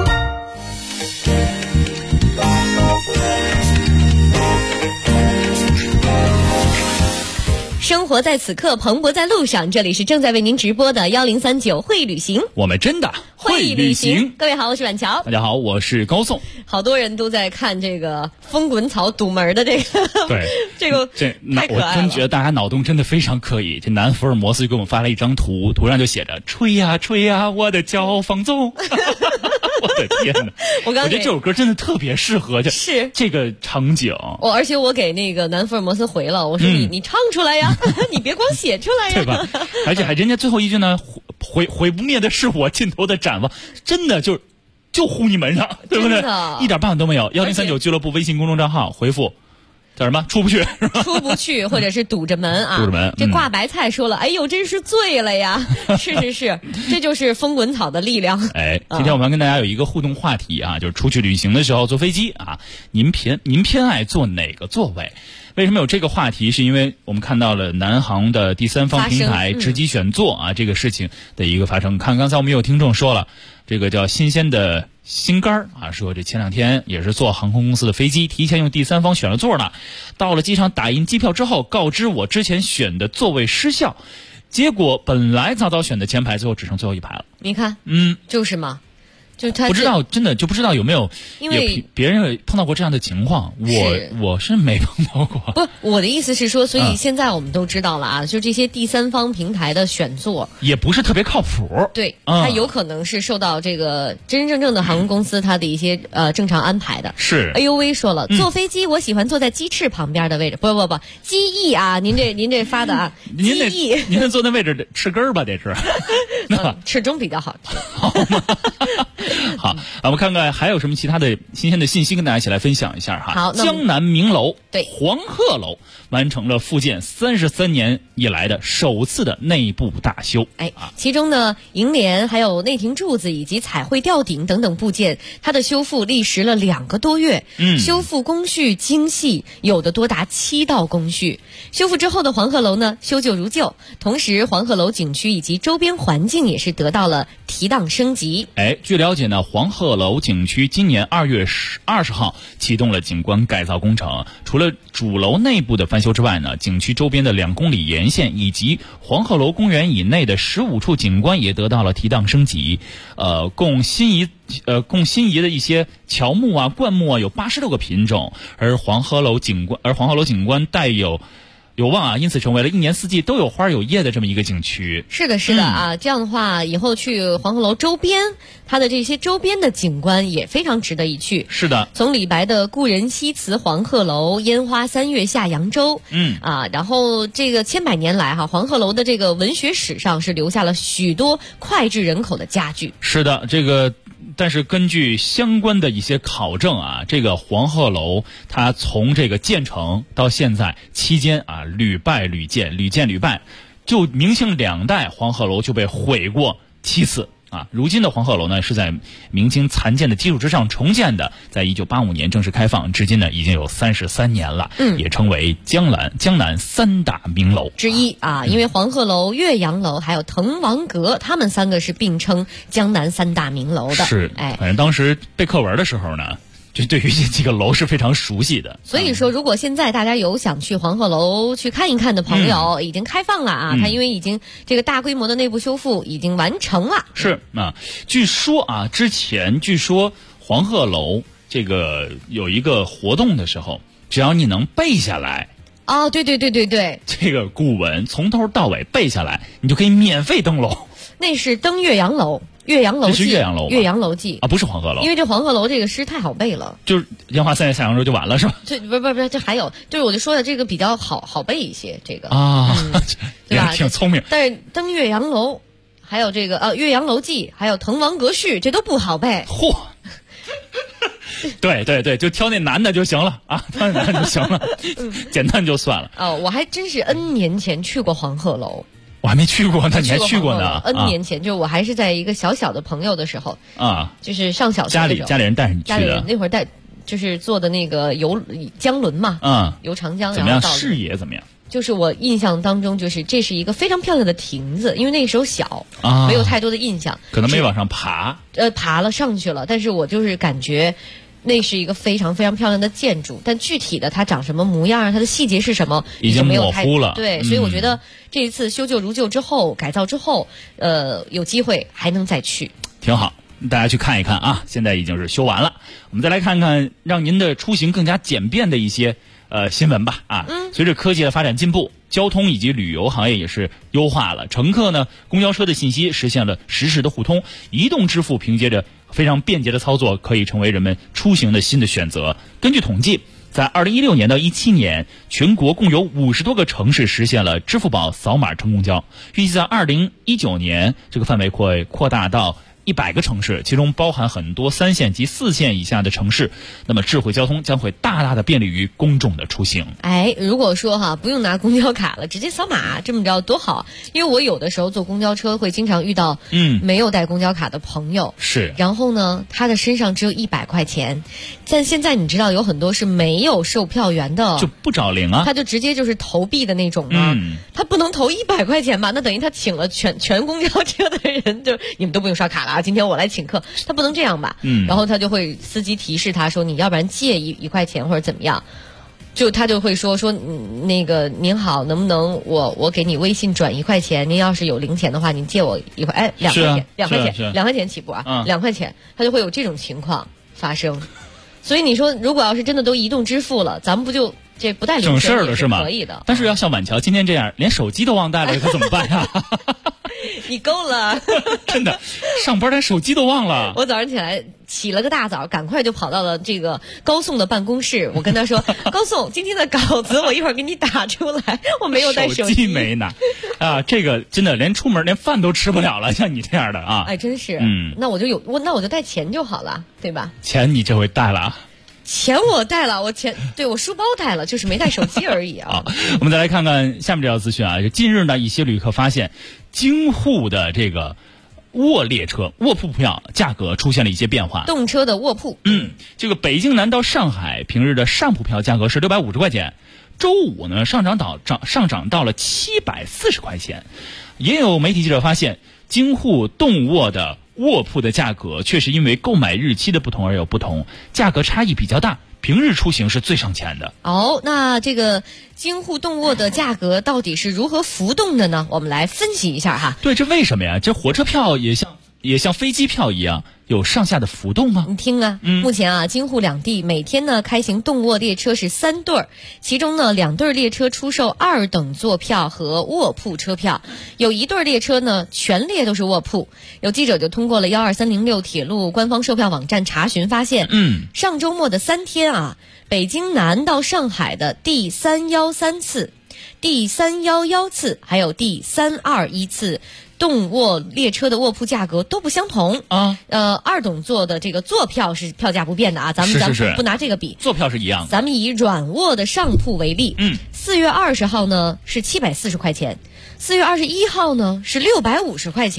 生活在此刻，蓬勃在路上。这里是正在为您直播的1039会旅行， 我们真的会旅行。 各位好，我是婉乔。 大家好，我是高颂。 好多人都在看这个风滚草堵门的这个， 对， 这个太可爱了。 我真觉得大家脑洞真的非常可以。这南福尔摩斯就给我们发了一张图，图上就写着吹呀吹呀，我的脚放纵。我的天哪！我觉得这首歌真的特别适合这个场景。 而且我给那个南福尔摩斯回了，我说你唱出来呀，你别光写出来呀， 对吧？而且人家最后一句呢，毁不灭的是我尽头的展望，真的就呼你门上，对不对？一点办法都没有。1039俱乐部微信公众账号回复叫什么？出不去是吧？ 出不去，或者是堵着门啊！ 堵着门。 这挂白菜说了，哎呦，真是醉了呀！是，这就是风滚草的力量。 哎，今天我们要跟大家有一个互动话题啊，就是出去旅行的时候坐飞机啊，您偏爱坐哪个座位？为什么有这个话题？是因为我们看到了南航的第三方平台直机选座啊，这个事情的一个发生。看刚才我们有听众说了，这个叫新鲜的心肝啊，说这前2天也是坐航空公司的飞机，提前用第三方选了座呢，到了机场打印机票之后，告知我之前选的座位失效，结果本来早选的前排，最后只剩最后一排了。 你看，就是嘛。就他不知道，真的就不知道有没有， 因为别人碰到过这样的情况，我是没碰到过。 不，我的意思是说，所以现在我们都知道了啊，就这些第三方平台的选座也不是特别靠谱。 对，它有可能是受到这个真真正正的航空公司它的一些正常安排的。 是。 哎呦喂，说了，坐飞机我喜欢坐在鸡翅旁边的位置，不，机翼啊，您这发的啊， 您得坐那位置得吃根儿吧，得是。 翅中比较好吃。 好吗？好，我们看看还有什么其他的新鲜的信息跟大家一起来分享一下哈。 好， 江南名楼对黄鹤楼完成了复建33年以来的首次的内部大修。 其中呢，楹联还有内廷柱子以及彩绘吊顶等等部件，它的修复历时了2个多月。修复工序精细，有的多达7道工序。修复之后的黄鹤楼呢，修旧如旧，同时黄鹤楼景区以及周边环境也是得到了提档升级。 据了解呢，黄鹤楼景区今年2月20号启动了景观改造工程，除了主楼内部的翻修之外呢，景区周边的2公里沿线以及黄鹤楼公园以内的15处景观也得到了提档升级。供心仪的一些乔木啊、灌木啊有86个品种，而黄鹤楼景观带有望啊，因此成为了1年4季都有花有叶的这么一个景区。 是的啊，这样的话，以后去黄鹤楼周边，它的这些周边的景观也非常值得一去。 是的， 从李白的故人西辞黄鹤楼，烟花3月下扬州，然后这个千百年来哈，黄鹤楼的这个文学史上是留下了许多脍炙人口的佳句。 是的，但是根据相关的一些考证啊，这个黄鹤楼它从这个建成到现在期间啊，屡败屡建，屡建屡败，就明清2代黄鹤楼就被毁过7次如今的黄鹤楼呢是在明清残建的基础之上重建的，在1985年正式开放，至今呢已经有33年了，也称为江南3大名楼之一啊。因为黄鹤楼、岳阳楼还有滕王阁，他们3个是并称江南3大名楼的。 是，反正当时背课文的时候呢，就对于这几个楼是非常熟悉的。 所以说，如果现在大家有想去黄鹤楼去看一看的朋友，已经开放了啊，它因为已经这个大规模的内部修复已经完成了。 是啊，据说之前黄鹤楼这个有一个活动的时候，只要你能背下来。 对， 这个古文从头到尾背下来，你就可以免费登楼。 那是登岳阳楼。岳阳楼记， 岳阳楼记啊， 不是黄鹤楼， 因为这黄鹤楼这个诗太好背了， 就是烟花3月下扬州就完了是吧？ 这不，这还有，就是我就说的这个比较好背一些，这个对吧？挺聪明。 但是登岳阳楼，还有这个岳阳楼记，还有滕王阁序，这都不好背。 嚯！对，就挑那难的就行了啊，挑那难的就行了，简单就算了。 我还真是 N 年前去过黄鹤楼。 我还没去过呢，你还去过呢 ？N 年前，就是我还是在一个小的朋友的时候就是上小学家里人带着你去的。 家里人那会儿就是坐的那个江轮嘛，游长江。 怎么样？视野怎么样？ 就是我印象当中，就是这是一个非常漂亮的亭子，因为那个时候小没有太多的印象， 可能没往上爬。 爬了上去了，但是我就是感觉。那是一个非常非常漂亮的建筑，但具体的它长什么模样，它的细节是什么， 已经模糊了。 对，所以我觉得这一次修旧如旧之后，改造之后，有机会还能再去， 挺好。大家去看一看啊！现在已经是修完了，我们再来看看让您的出行更加简便的一些新闻吧啊！随着科技的发展进步，交通以及旅游行业也是优化了。乘客呢，公交车的信息实现了实时的互通，移动支付凭借着非常便捷的操作，可以成为人们出行的新的选择。根据统计，在2016年到17年，全国共有50多个城市实现了支付宝扫码乘公交。预计在2019年，这个范围会扩大到100个城市，其中包含很多3线及4线以下的城市。那么智慧交通将会大大的便利于公众的出行。 如果说不用拿公交卡了，直接扫码，这么着多好。因为我有的时候坐公交车会经常遇到没有带公交卡的朋友， 是， 然后呢他的身上只有100块钱，但现在你知道有很多是没有售票员的， 就不找零啊， 他就直接就是投币的那种嘛，他不能投100块钱吧？那等于他请了全公交车的人，就你们都不用刷卡了，今天我来请客，他不能这样吧？然后他就会司机提示他说，你要不然借1块钱或者怎么样，他就会说那个您好，能不能我给你微信转1块钱？您要是有零钱的话，您借我1块，2块钱，2块钱起步啊，2块钱，他就会有这种情况发生。所以你说，如果要是真的都移动支付了，咱们不就这不带零省事儿了是吗？ 可以的。 但是要像晚桥今天这样，连手机都忘带了，可怎么办呀？ 你够了， 真的，上班连手机都忘了。 我早上起了个大早，赶快就跑到了这个高颂的办公室。我跟他说：“高颂，今天的稿子我一会儿给你打出来。”我没有带手机没拿啊，这个真的连出门连饭都吃不了了，像你这样的啊， 真是。那我就带钱就好了，对吧？ 钱你这回带了啊。 钱我带了，我书包带了，就是没带手机而已啊。 我们再来看看下面这条资讯啊。近日呢，一些旅客发现京沪的这个卧列车卧铺票价格出现了一些变化。 动车的卧铺， 这个北京南到上海平日的上铺票价格是650块钱，周五呢上涨到了740块钱。也有媒体记者发现，京沪动卧的卧铺的价格确实因为购买日期的不同而有不同，价格差异比较大，平日出行是最省钱的。 那这个京沪动卧的价格到底是如何浮动的呢？我们来分析一下哈。 对，这为什么呀？这火车票也像飞机票一样有上下的浮动吗？ 你听啊，目前京沪两地每天呢开行动卧列车是3对儿，其中呢2对列车出售2等座票和卧铺车票，有1对列车呢全列都是卧铺。有记者就通过了12306铁路官方售票网站查询发现，上周末的3天北京南到上海的第313次、第311次还有第321次动卧列车的卧铺价格都不相同2等座的这个坐票是票价不变的啊，咱们不拿这个比， 坐票是一样的。 咱们以软卧的上铺为例，4月20号呢是740块钱，4月21号呢是650块钱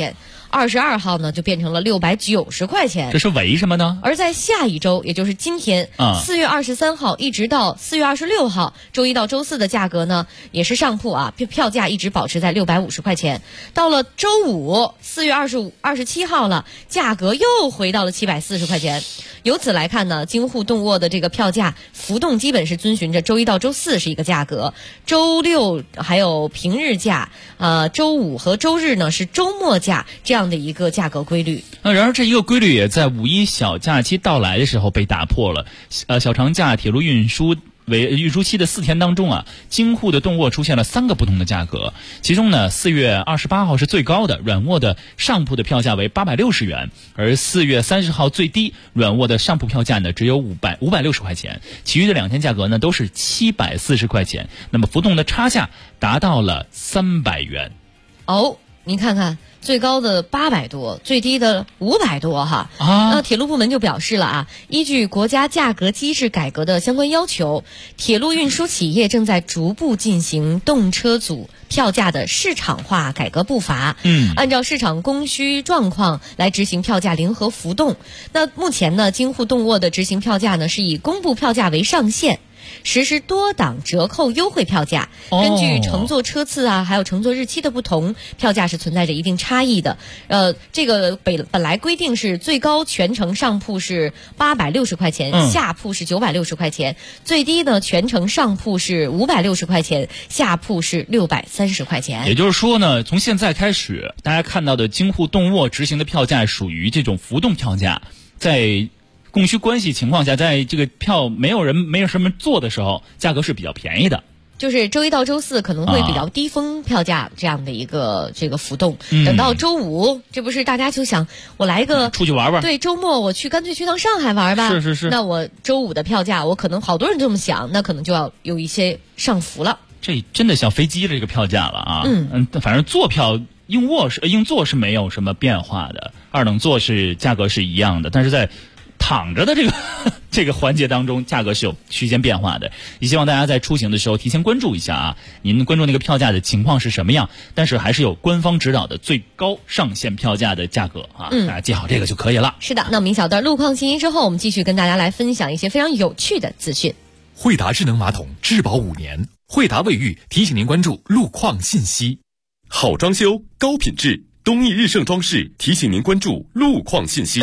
22号呢就变成了690块钱。 这是为什么呢？ 而在下一周，也就是今天4月23号一直到4月26号，周一到周四的价格呢也是上铺啊，票价一直保持在650块钱。到了周五4月27号了，价格又回到了740块钱。由此来看呢，京沪动沃的这个票价浮动基本是遵循着周一到周四是一个价格，周六还有平日价，周五和周日呢是周末价这样的一个价格规律。 然而这一个规律也在五一小假期到来的时候被打破了。小长假铁路运输期的4天当中啊，京沪的动沃出现了3个不同的价格。其中呢，4月28号是最高的，软卧的上铺的票价为860元，而4月30号最低，软卧的上铺票价呢只有560块钱，其余的2天价格呢都是740块钱，那么浮动的差价达到了300元。 您看看，最高的800多，最低的500多哈。那铁路部门就表示了啊，依据国家价格机制改革的相关要求，铁路运输企业正在逐步进行动车组票价的市场化改革步伐。按照市场供需状况来执行票价灵活浮动。那目前呢，京沪动沃的执行票价呢是以公布票价为上限，实施多档折扣优惠票价，根据乘坐车次啊，还有乘坐日期的不同，票价是存在着一定差异的。这个本来规定是最高全程上铺是860块钱，下铺是960块钱，最低呢全程上铺是560块钱，下铺是630块钱。 也就是说呢，从现在开始，大家看到的京沪动沃执行的票价属于这种浮动票价，在供需关系情况下，在这个票没有什么做的时候，价格是比较便宜的。 就是周一到周四可能会比较低峰票价这样的一个这个浮动，等到周五，这不是大家就想我来个出去玩玩， 对，周末我干脆去趟上海玩吧。 是。 那我周五的票价，我可能好多人这么想，那可能就要有一些上浮了。 这真的像飞机这个票价了啊！反正坐票硬座是没有什么变化的，2等座是价格是一样的，但是在躺着的这个环节当中，价格是有区间变化的。也希望大家在出行的时候提前关注一下啊，您关注那个票价的情况是什么样，但是还是有官方指导的最高上限票价的价格啊，大家记好这个就可以了。 是的，那我们一小段路况信息之后，我们继续跟大家来分享一些非常有趣的资讯。 惠达智能马桶质保5年，惠达卫浴提醒您关注路况信息。好装修高品质，东义日盛装饰提醒您关注路况信息。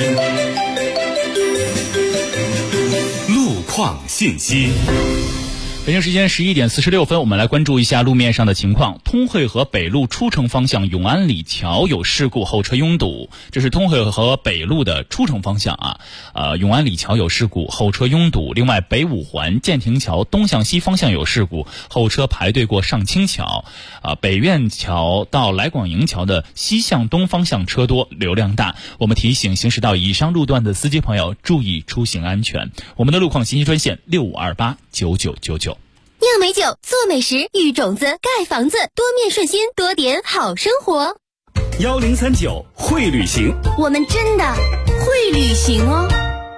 路况信息。 北京时间11点46分，我们来关注一下路面上的情况。通惠河北路出城方向永安里桥有事故，后车拥堵。这是通惠河北路的出城方向啊，永安里桥有事故，后车拥堵。另外，北五环建亭桥东向西方向有事故，后车排队过上清桥。北苑桥到来广营桥的西向东方向车多，流量大。我们提醒行驶到以上路段的司机朋友注意出行安全。我们的路况信息专线65289999。 酿美酒，做美食，育种子，盖房子，多面顺心，多点好生活。 1039会旅行， 我们真的会旅行哦。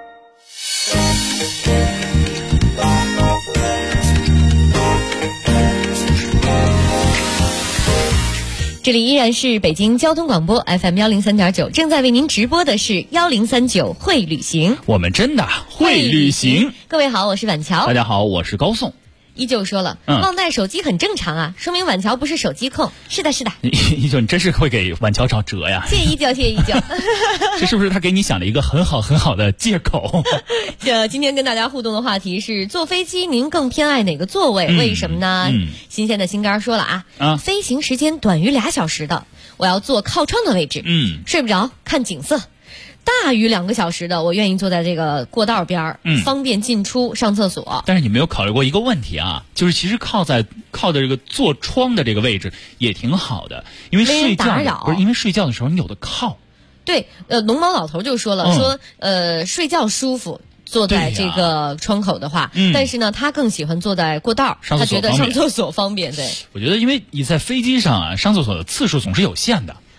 这里依然是北京交通广播 FM103.9，正在为您直播的是1039会旅行， 我们真的会旅行。 各位好，我是婉乔。 大家好，我是高颂。 依旧说了，忘带手机很正常啊，说明婉乔不是手机控。是的，是的。 依旧，你真是会给婉乔找辙呀。 谢谢依旧，谢谢依旧。 这是不是他给你想了一个很好的借口？ 今天跟大家互动的话题是：坐飞机您更偏爱哪个座位？为什么呢？新鲜的心肝说了飞行时间短于2小时的，我要坐靠窗的位置。睡不着，看景色。大于2个小时的，我愿意坐在这个过道边方便进出上厕所。 但是你没有考虑过一个问题啊，就是其实靠的这个坐窗的这个位置也挺好的，因为睡觉不是因为睡觉的时候你有的靠。 对，龙猫老头就说了，说睡觉舒服。坐在这个窗口的话，但是呢，他更喜欢坐在过道，他觉得上厕所方便。对， 我觉得因为你在飞机上上厕所的次数总是有限的。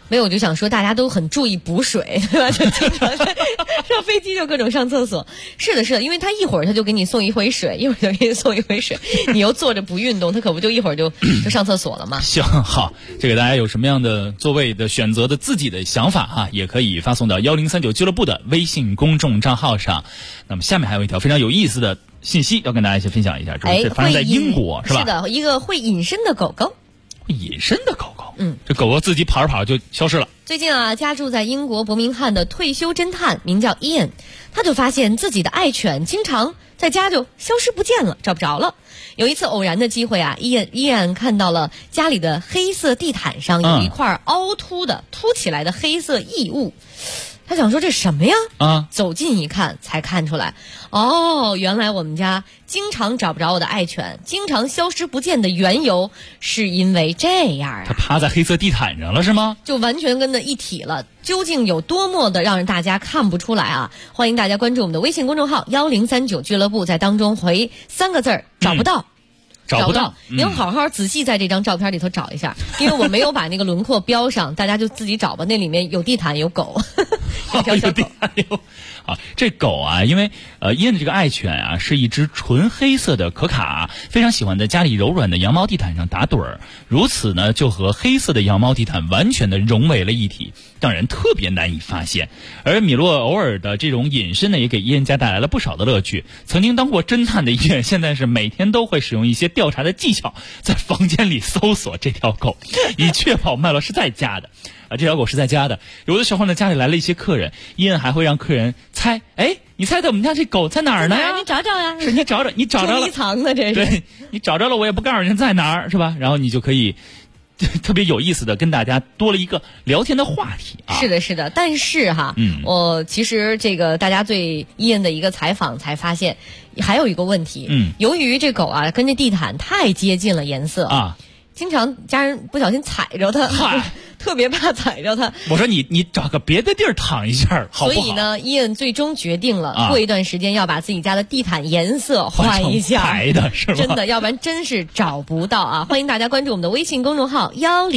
没有，我就想说大家都很注意补水，对吧？就经常上飞机就各种上厕所。是的，是的，因为他一会儿他就给你送一回水，一会儿就给你送一回水，你又坐着不运动，他可不就一会儿就上厕所了吗？ 行，好，这个大家有什么样的座位的选择的自己的想法哈，也可以发送到1039俱乐部的微信公众账号上。那么下面还有一条非常有意思的信息要跟大家一起分享一下，这发生在英国是吧？ 是的，一个会隐身的狗狗。 隐身的狗狗，这狗狗自己跑着跑就消失了。 最近啊，家住在英国伯明翰的退休侦探名叫伊恩，他就发现自己的爱犬经常在家就消失不见了，找不着了。有一次偶然的机会啊，伊恩看到了家里的黑色地毯上有一块凹凸起来的黑色异物。他想说这什么呀？走近一看才看出来，原来我们家经常找不着我的爱犬，经常消失不见的缘由是因为这样啊。 他趴在黑色地毯上了是吗？ 就完全跟它一体了。究竟有多么的让大家看不出来啊？欢迎大家关注我们的微信公众号1039俱乐部，在当中回3个字找不到。找不到，你要好好仔细在这张照片里头找一下，因为我没有把那个轮廓标上，大家就自己找吧。那里面有地毯，有狗，有条狗。 这狗啊，因为伊恩的这个爱犬啊是一只纯黑色的可卡，非常喜欢在家里柔软的羊毛地毯上打盹儿，如此呢就和黑色的羊毛地毯完全的融为了一体，让人特别难以发现。而米洛偶尔的这种隐身呢，也给伊恩家带来了不少的乐趣。曾经当过侦探的伊恩，现在是每天都会使用一些调查的技巧，在房间里搜索这条狗，以确保脉络是在家的。这条狗是在家的。有的时候呢，家里来了一些客人，伊恩还会让客人猜，你猜的我们家这狗在哪儿呢呀？ 你找找呀！ 是你找着了， 迷藏的这是。 对，你找着了，我也不告诉人在哪儿，是吧？然后你就可以特别有意思的跟大家多了一个聊天的话题啊。 是的，是的。但是哈，我其实这个大家对伊恩的一个采访才发现，还有一个问题。由于这狗啊跟这地毯太接近了颜色啊。经常家人不小心踩着它，特别怕踩着它。 我说你找个别的地儿躺一下好不好？ 所以呢，伊恩最终决定了，过一段时间要把自己家的地毯颜色换一下， 白的是吧？ 真的，要不然真是找不到啊！欢迎大家关注我们的微信公众号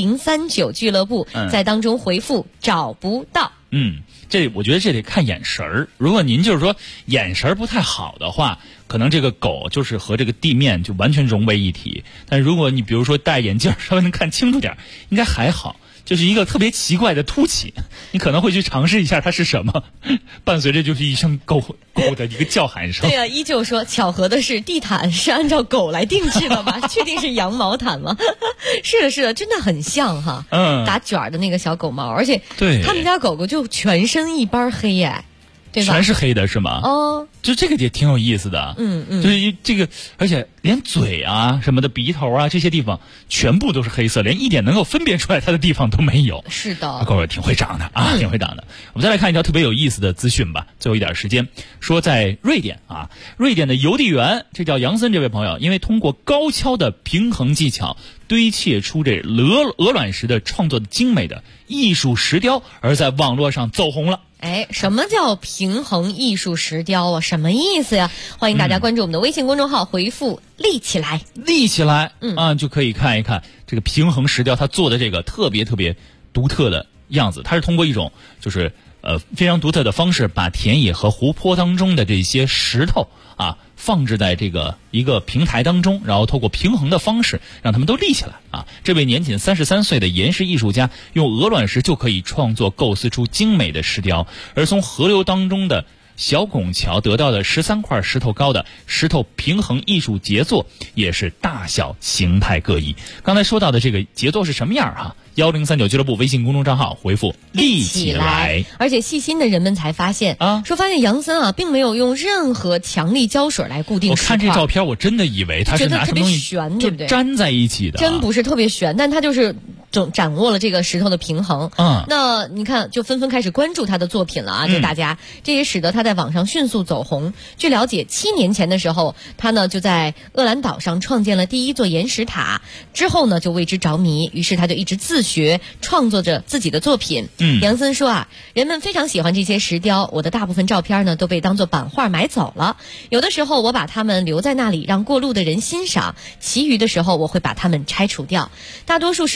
1039俱乐部，在当中回复找不到。 我觉得这得看眼神儿。如果您就是说眼神儿不太好的话，可能这个狗就是和这个地面就完全融为一体。但如果你比如说戴眼镜稍微能看清楚点，应该还好。就是一个特别奇怪的凸起，你可能会去尝试一下它是什么，伴随着就是一声狗的一个叫喊声。 对啊，依旧说巧合的是地毯是按照狗来定制的吧？确定是羊毛毯吗？是的，是的，真的很像哈。打卷的那个小狗毛，而且他们家狗狗就全身一般黑耶。对吧？ 全是黑的是吗？就这个也挺有意思的。就是这个，而且连嘴啊什么的、鼻头啊这些地方全部都是黑色，连一点能够分辨出来它的地方都没有。 是的， 狗挺会长的啊，挺会长的。我们再来看一条特别有意思的资讯吧。最后一点时间，说在瑞典啊，瑞典的邮递员，这叫杨森这位朋友，因为通过高超的平衡技巧，堆砌出这鹅卵石的创作的精美的艺术石雕，而在网络上走红了。 什么叫平衡艺术石雕啊？什么意思呀？欢迎大家关注我们的微信公众号，回复立起来， 立起来，就可以看一看这个平衡石雕它做的这个特别特别独特的样子。它是通过一种就是非常独特的方式，把田野和湖泊当中的这些石头啊放置在这个一个平台当中，然后透过平衡的方式让他们都立起来啊。这位年仅33岁的岩石艺术家用鹅卵石就可以创作构思出精美的石雕，而从河流当中的小拱桥得到的13块石头高的石头平衡艺术杰作也是大小形态各异。刚才说到的这个杰作是什么样哈？1039俱乐部微信公众账号回复立起来。 而且细心的人们才发现发现杨森啊并没有用任何强力胶水来固定石块。 我看这照片我真的以为他是拿什么东西悬，对不对？ 粘在一起的。 真不是特别悬，但他就是掌握了这个石头的平衡。那你看就纷纷开始关注他的作品了啊！大家这也使得他在网上迅速走红。据了解，7年前的时候，他呢就在鄂兰岛上创建了第一座岩石塔，之后呢就为之着迷，于是他就一直自学创作着自己的作品。杨森说啊，人们非常喜欢这些石雕，我的大部分照片呢都被当作版画买走了。有的时候我把它们留在那里让过路的人欣赏，其余的时候我会把它们拆除掉。大多数时候呢，我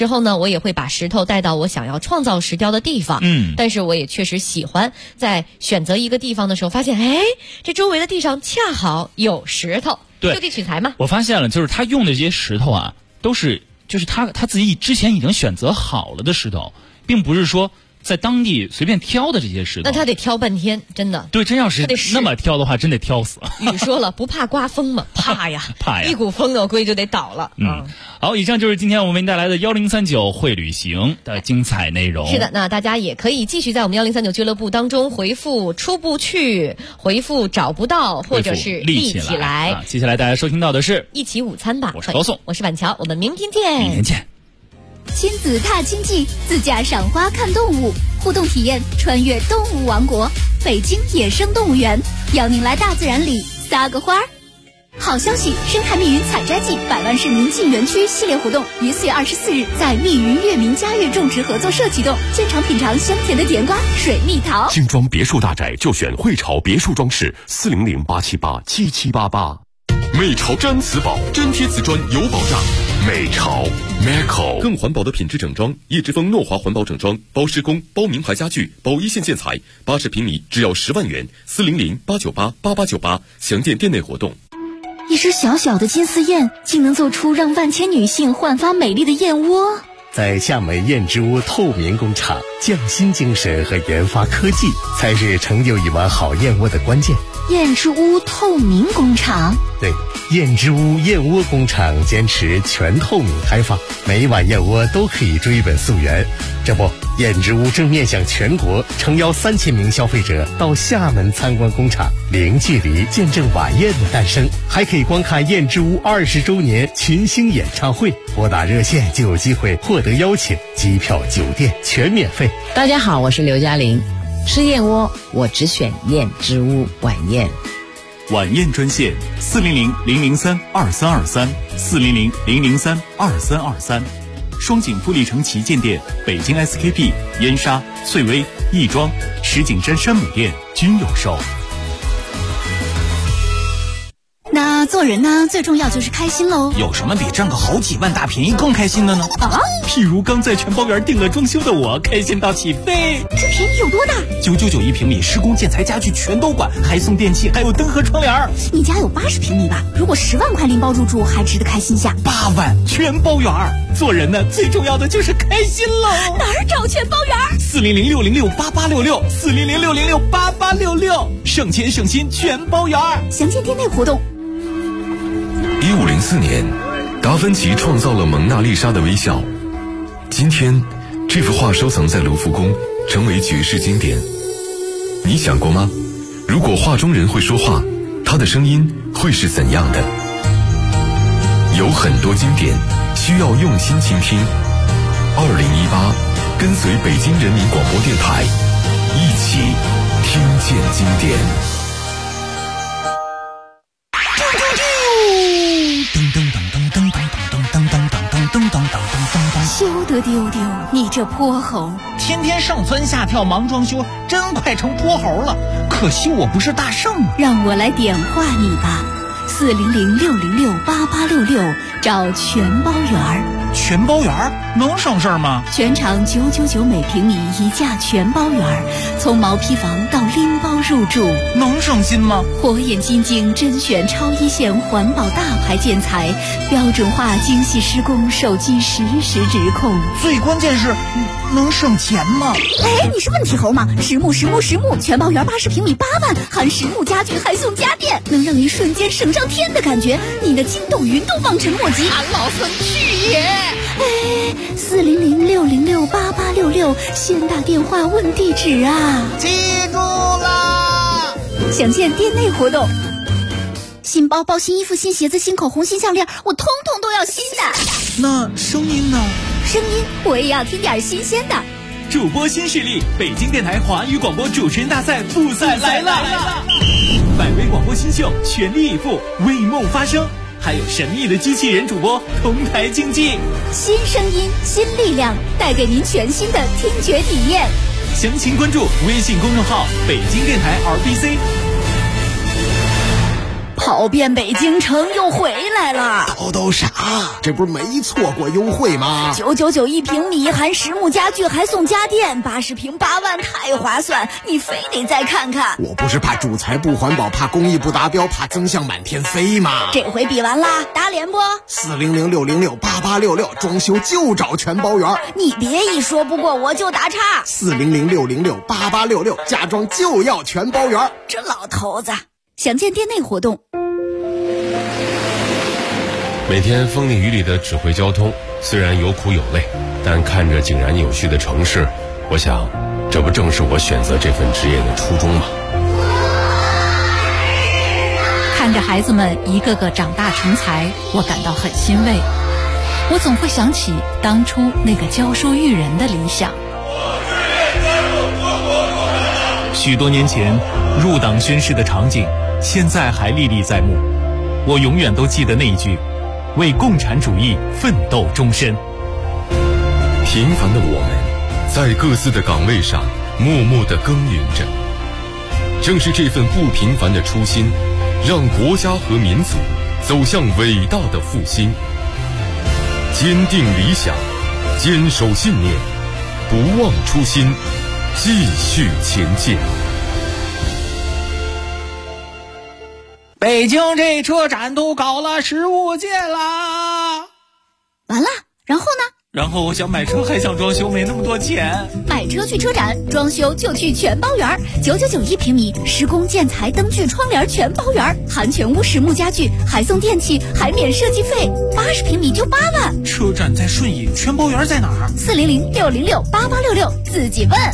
我也会把石头带到我想要创造石雕的地方。但是我也确实喜欢在选择一个地方的时候，发现这周围的地上恰好有石头，就地取材嘛。 我发现了，就是他用的这些石头啊，都是就是他自己之前已经选择好了的石头，并不是说在当地随便挑的这些石头。 那他得挑半天，真的。 对，真要是那么挑的话，真得挑死。 雨说了，不怕刮风吗？怕呀， 怕呀！ 一股风我估计就得倒了。 好，以上就是今天我们为您带来的1039会旅行的精彩内容。 是的，那大家也可以继续在我们1039俱乐部当中回复“出不去”，回复“找不到”，或者是“立起来”。 接下来大家收听到的是一起午餐吧。 我是高颂， 我是板桥，我们明天见。 明天见。 亲子踏经济，自驾赏花看动物，互动体验穿越动物王国，北京野生动物园邀您来大自然里撒个花儿。好消息，生态密云采摘季100万市民进园区系列活动于4月24日在密云月明嘉悦种植合作社启动，现场品尝香甜的甜瓜、水蜜桃。 精装别墅大宅就选汇潮别墅装饰，400-878-7788。美潮毡瓷宝，粘贴瓷砖有保障。美潮 Meco 更环保的品质整装，叶之峰诺华环保整装，包施工、包名牌家具、包一线建材，80平米只要10万元，400-898-8898，详见店内活动。 一只小小的金丝燕，竟能做出让万千女性焕发美丽的燕窝。 在夏美燕之屋透明工厂，匠心精神和研发科技才是成就一碗好燕窝的关键。 燕之屋透明工厂， 对，燕之屋燕窝工厂坚持全透明开放，每一碗燕窝都可以追本溯源。这不，燕之屋正面向全国诚邀3000名消费者到厦门参观工厂，零距离见证晚宴的诞生，还可以观看燕之屋20周年群星演唱会。拨打热线就有机会获得邀请，机票、酒店全免费。 大家好，我是刘嘉玲。吃燕窝，我只选燕之屋晚宴。 晚宴专线400-003-2323，400-003-2323。双井富力城旗舰店、北京 SKP、燕莎、翠微、亦庄、石景山山姆店均有售。 那做人呢，最重要就是开心喽。 有什么比挣个好几万大便宜更开心的呢？ 譬如刚在全包园订了装修的我，开心到起飞。 这便宜有多大 ？999平米，施工建材家具全都管，还送电器，还有灯和窗帘。 你家有80平米吧？如果10万块拎包入住，还值得开心下。 8万全包园。 做人呢，最重要的就是开心喽。 哪儿找全包园 ？400-606-8866，400-606-8866，省钱省心全包园。 详见店内活动。 1504年，达芬奇创造了蒙娜丽莎的微笑。今天，这幅画收藏在卢浮宫，成为绝世经典。你想过吗？如果画中人会说话，他的声音会是怎样的？有很多经典需要用心倾听。2018，跟随北京人民广播电台，一起听见经典。 休得丢丢，你这泼猴！ 天天上蹿下跳忙装修，真快成泼猴了。可惜我不是大圣啊！ 让我来点化你吧，400-606-8866，找全包园。 全包园能省事儿吗？ 全场999每平米一价全包园，从毛坯房到拎包入住， 能省心吗？ 火眼金睛甄选超一线环保大牌建材，标准化精细施工，手机实时直控。 最关键是能省钱吗？ 哎，你是问题猴吗？实木全包园80平米8万，含实木家具还送家电，能让你瞬间省上天的感觉。你的筋斗云都望尘莫及。 俺老孙去也！ 哎，400-606-8866，先打电话问地址啊！ 记住啦！ 详见店内活动。新包包、新衣服、新鞋子、新口红、新项链，我通通都要新的。 那声音呢？ 声音我也要听点新鲜的。 主播新势力，北京电台华语广播主持人大赛复赛来了！100位广播新秀全力以赴，为梦发声。还有神秘的机器人主播同台竞技， 新声音新力量，带给您全新的听觉体验。 详情关注微信公众号北京电台 RBC。 跑遍北京城又回来了。 都啥？这不是没错过优惠吗 ？999一平米，含实木家具还送家电，80平8万，太划算！你非得再看看。 我不是怕主材不环保，怕工艺不达标，怕增项满天飞吗？ 这回比完啦，打脸不 ？400-606-8866，装修就找全包圆。 你别一说不过我就打岔。 400-606-8866，家装就要全包圆。 这老头子，详见店内活动。 每天风里雨里的指挥交通，虽然有苦有累，但看着井然有序的城市，我想，这不正是我选择这份职业的初衷吗？ 看着孩子们一个个长大成才，我感到很欣慰。我总会想起当初那个教书育人的理想。 许多年前入党宣誓的场景，现在还历历在目。我永远都记得那一句：为共产主义奋斗终身。 平凡的我们，在各自的岗位上默默地耕耘着。正是这份不平凡的初心，让国家和民族走向伟大的复兴。坚定理想，坚守信念，不忘初心，继续前进。 北京这车展都搞了15届啦！ 完了，然后呢？ 然后我想买车，还想装修，没那么多钱。 买车去车展，装修就去全包圆，999一平米，施工建材、灯具、窗帘全包圆，含全屋实木家具，还送电器，还免设计费。80平米就8万。 车展在顺义，全包圆在哪儿？ 400-606-8866，自己问。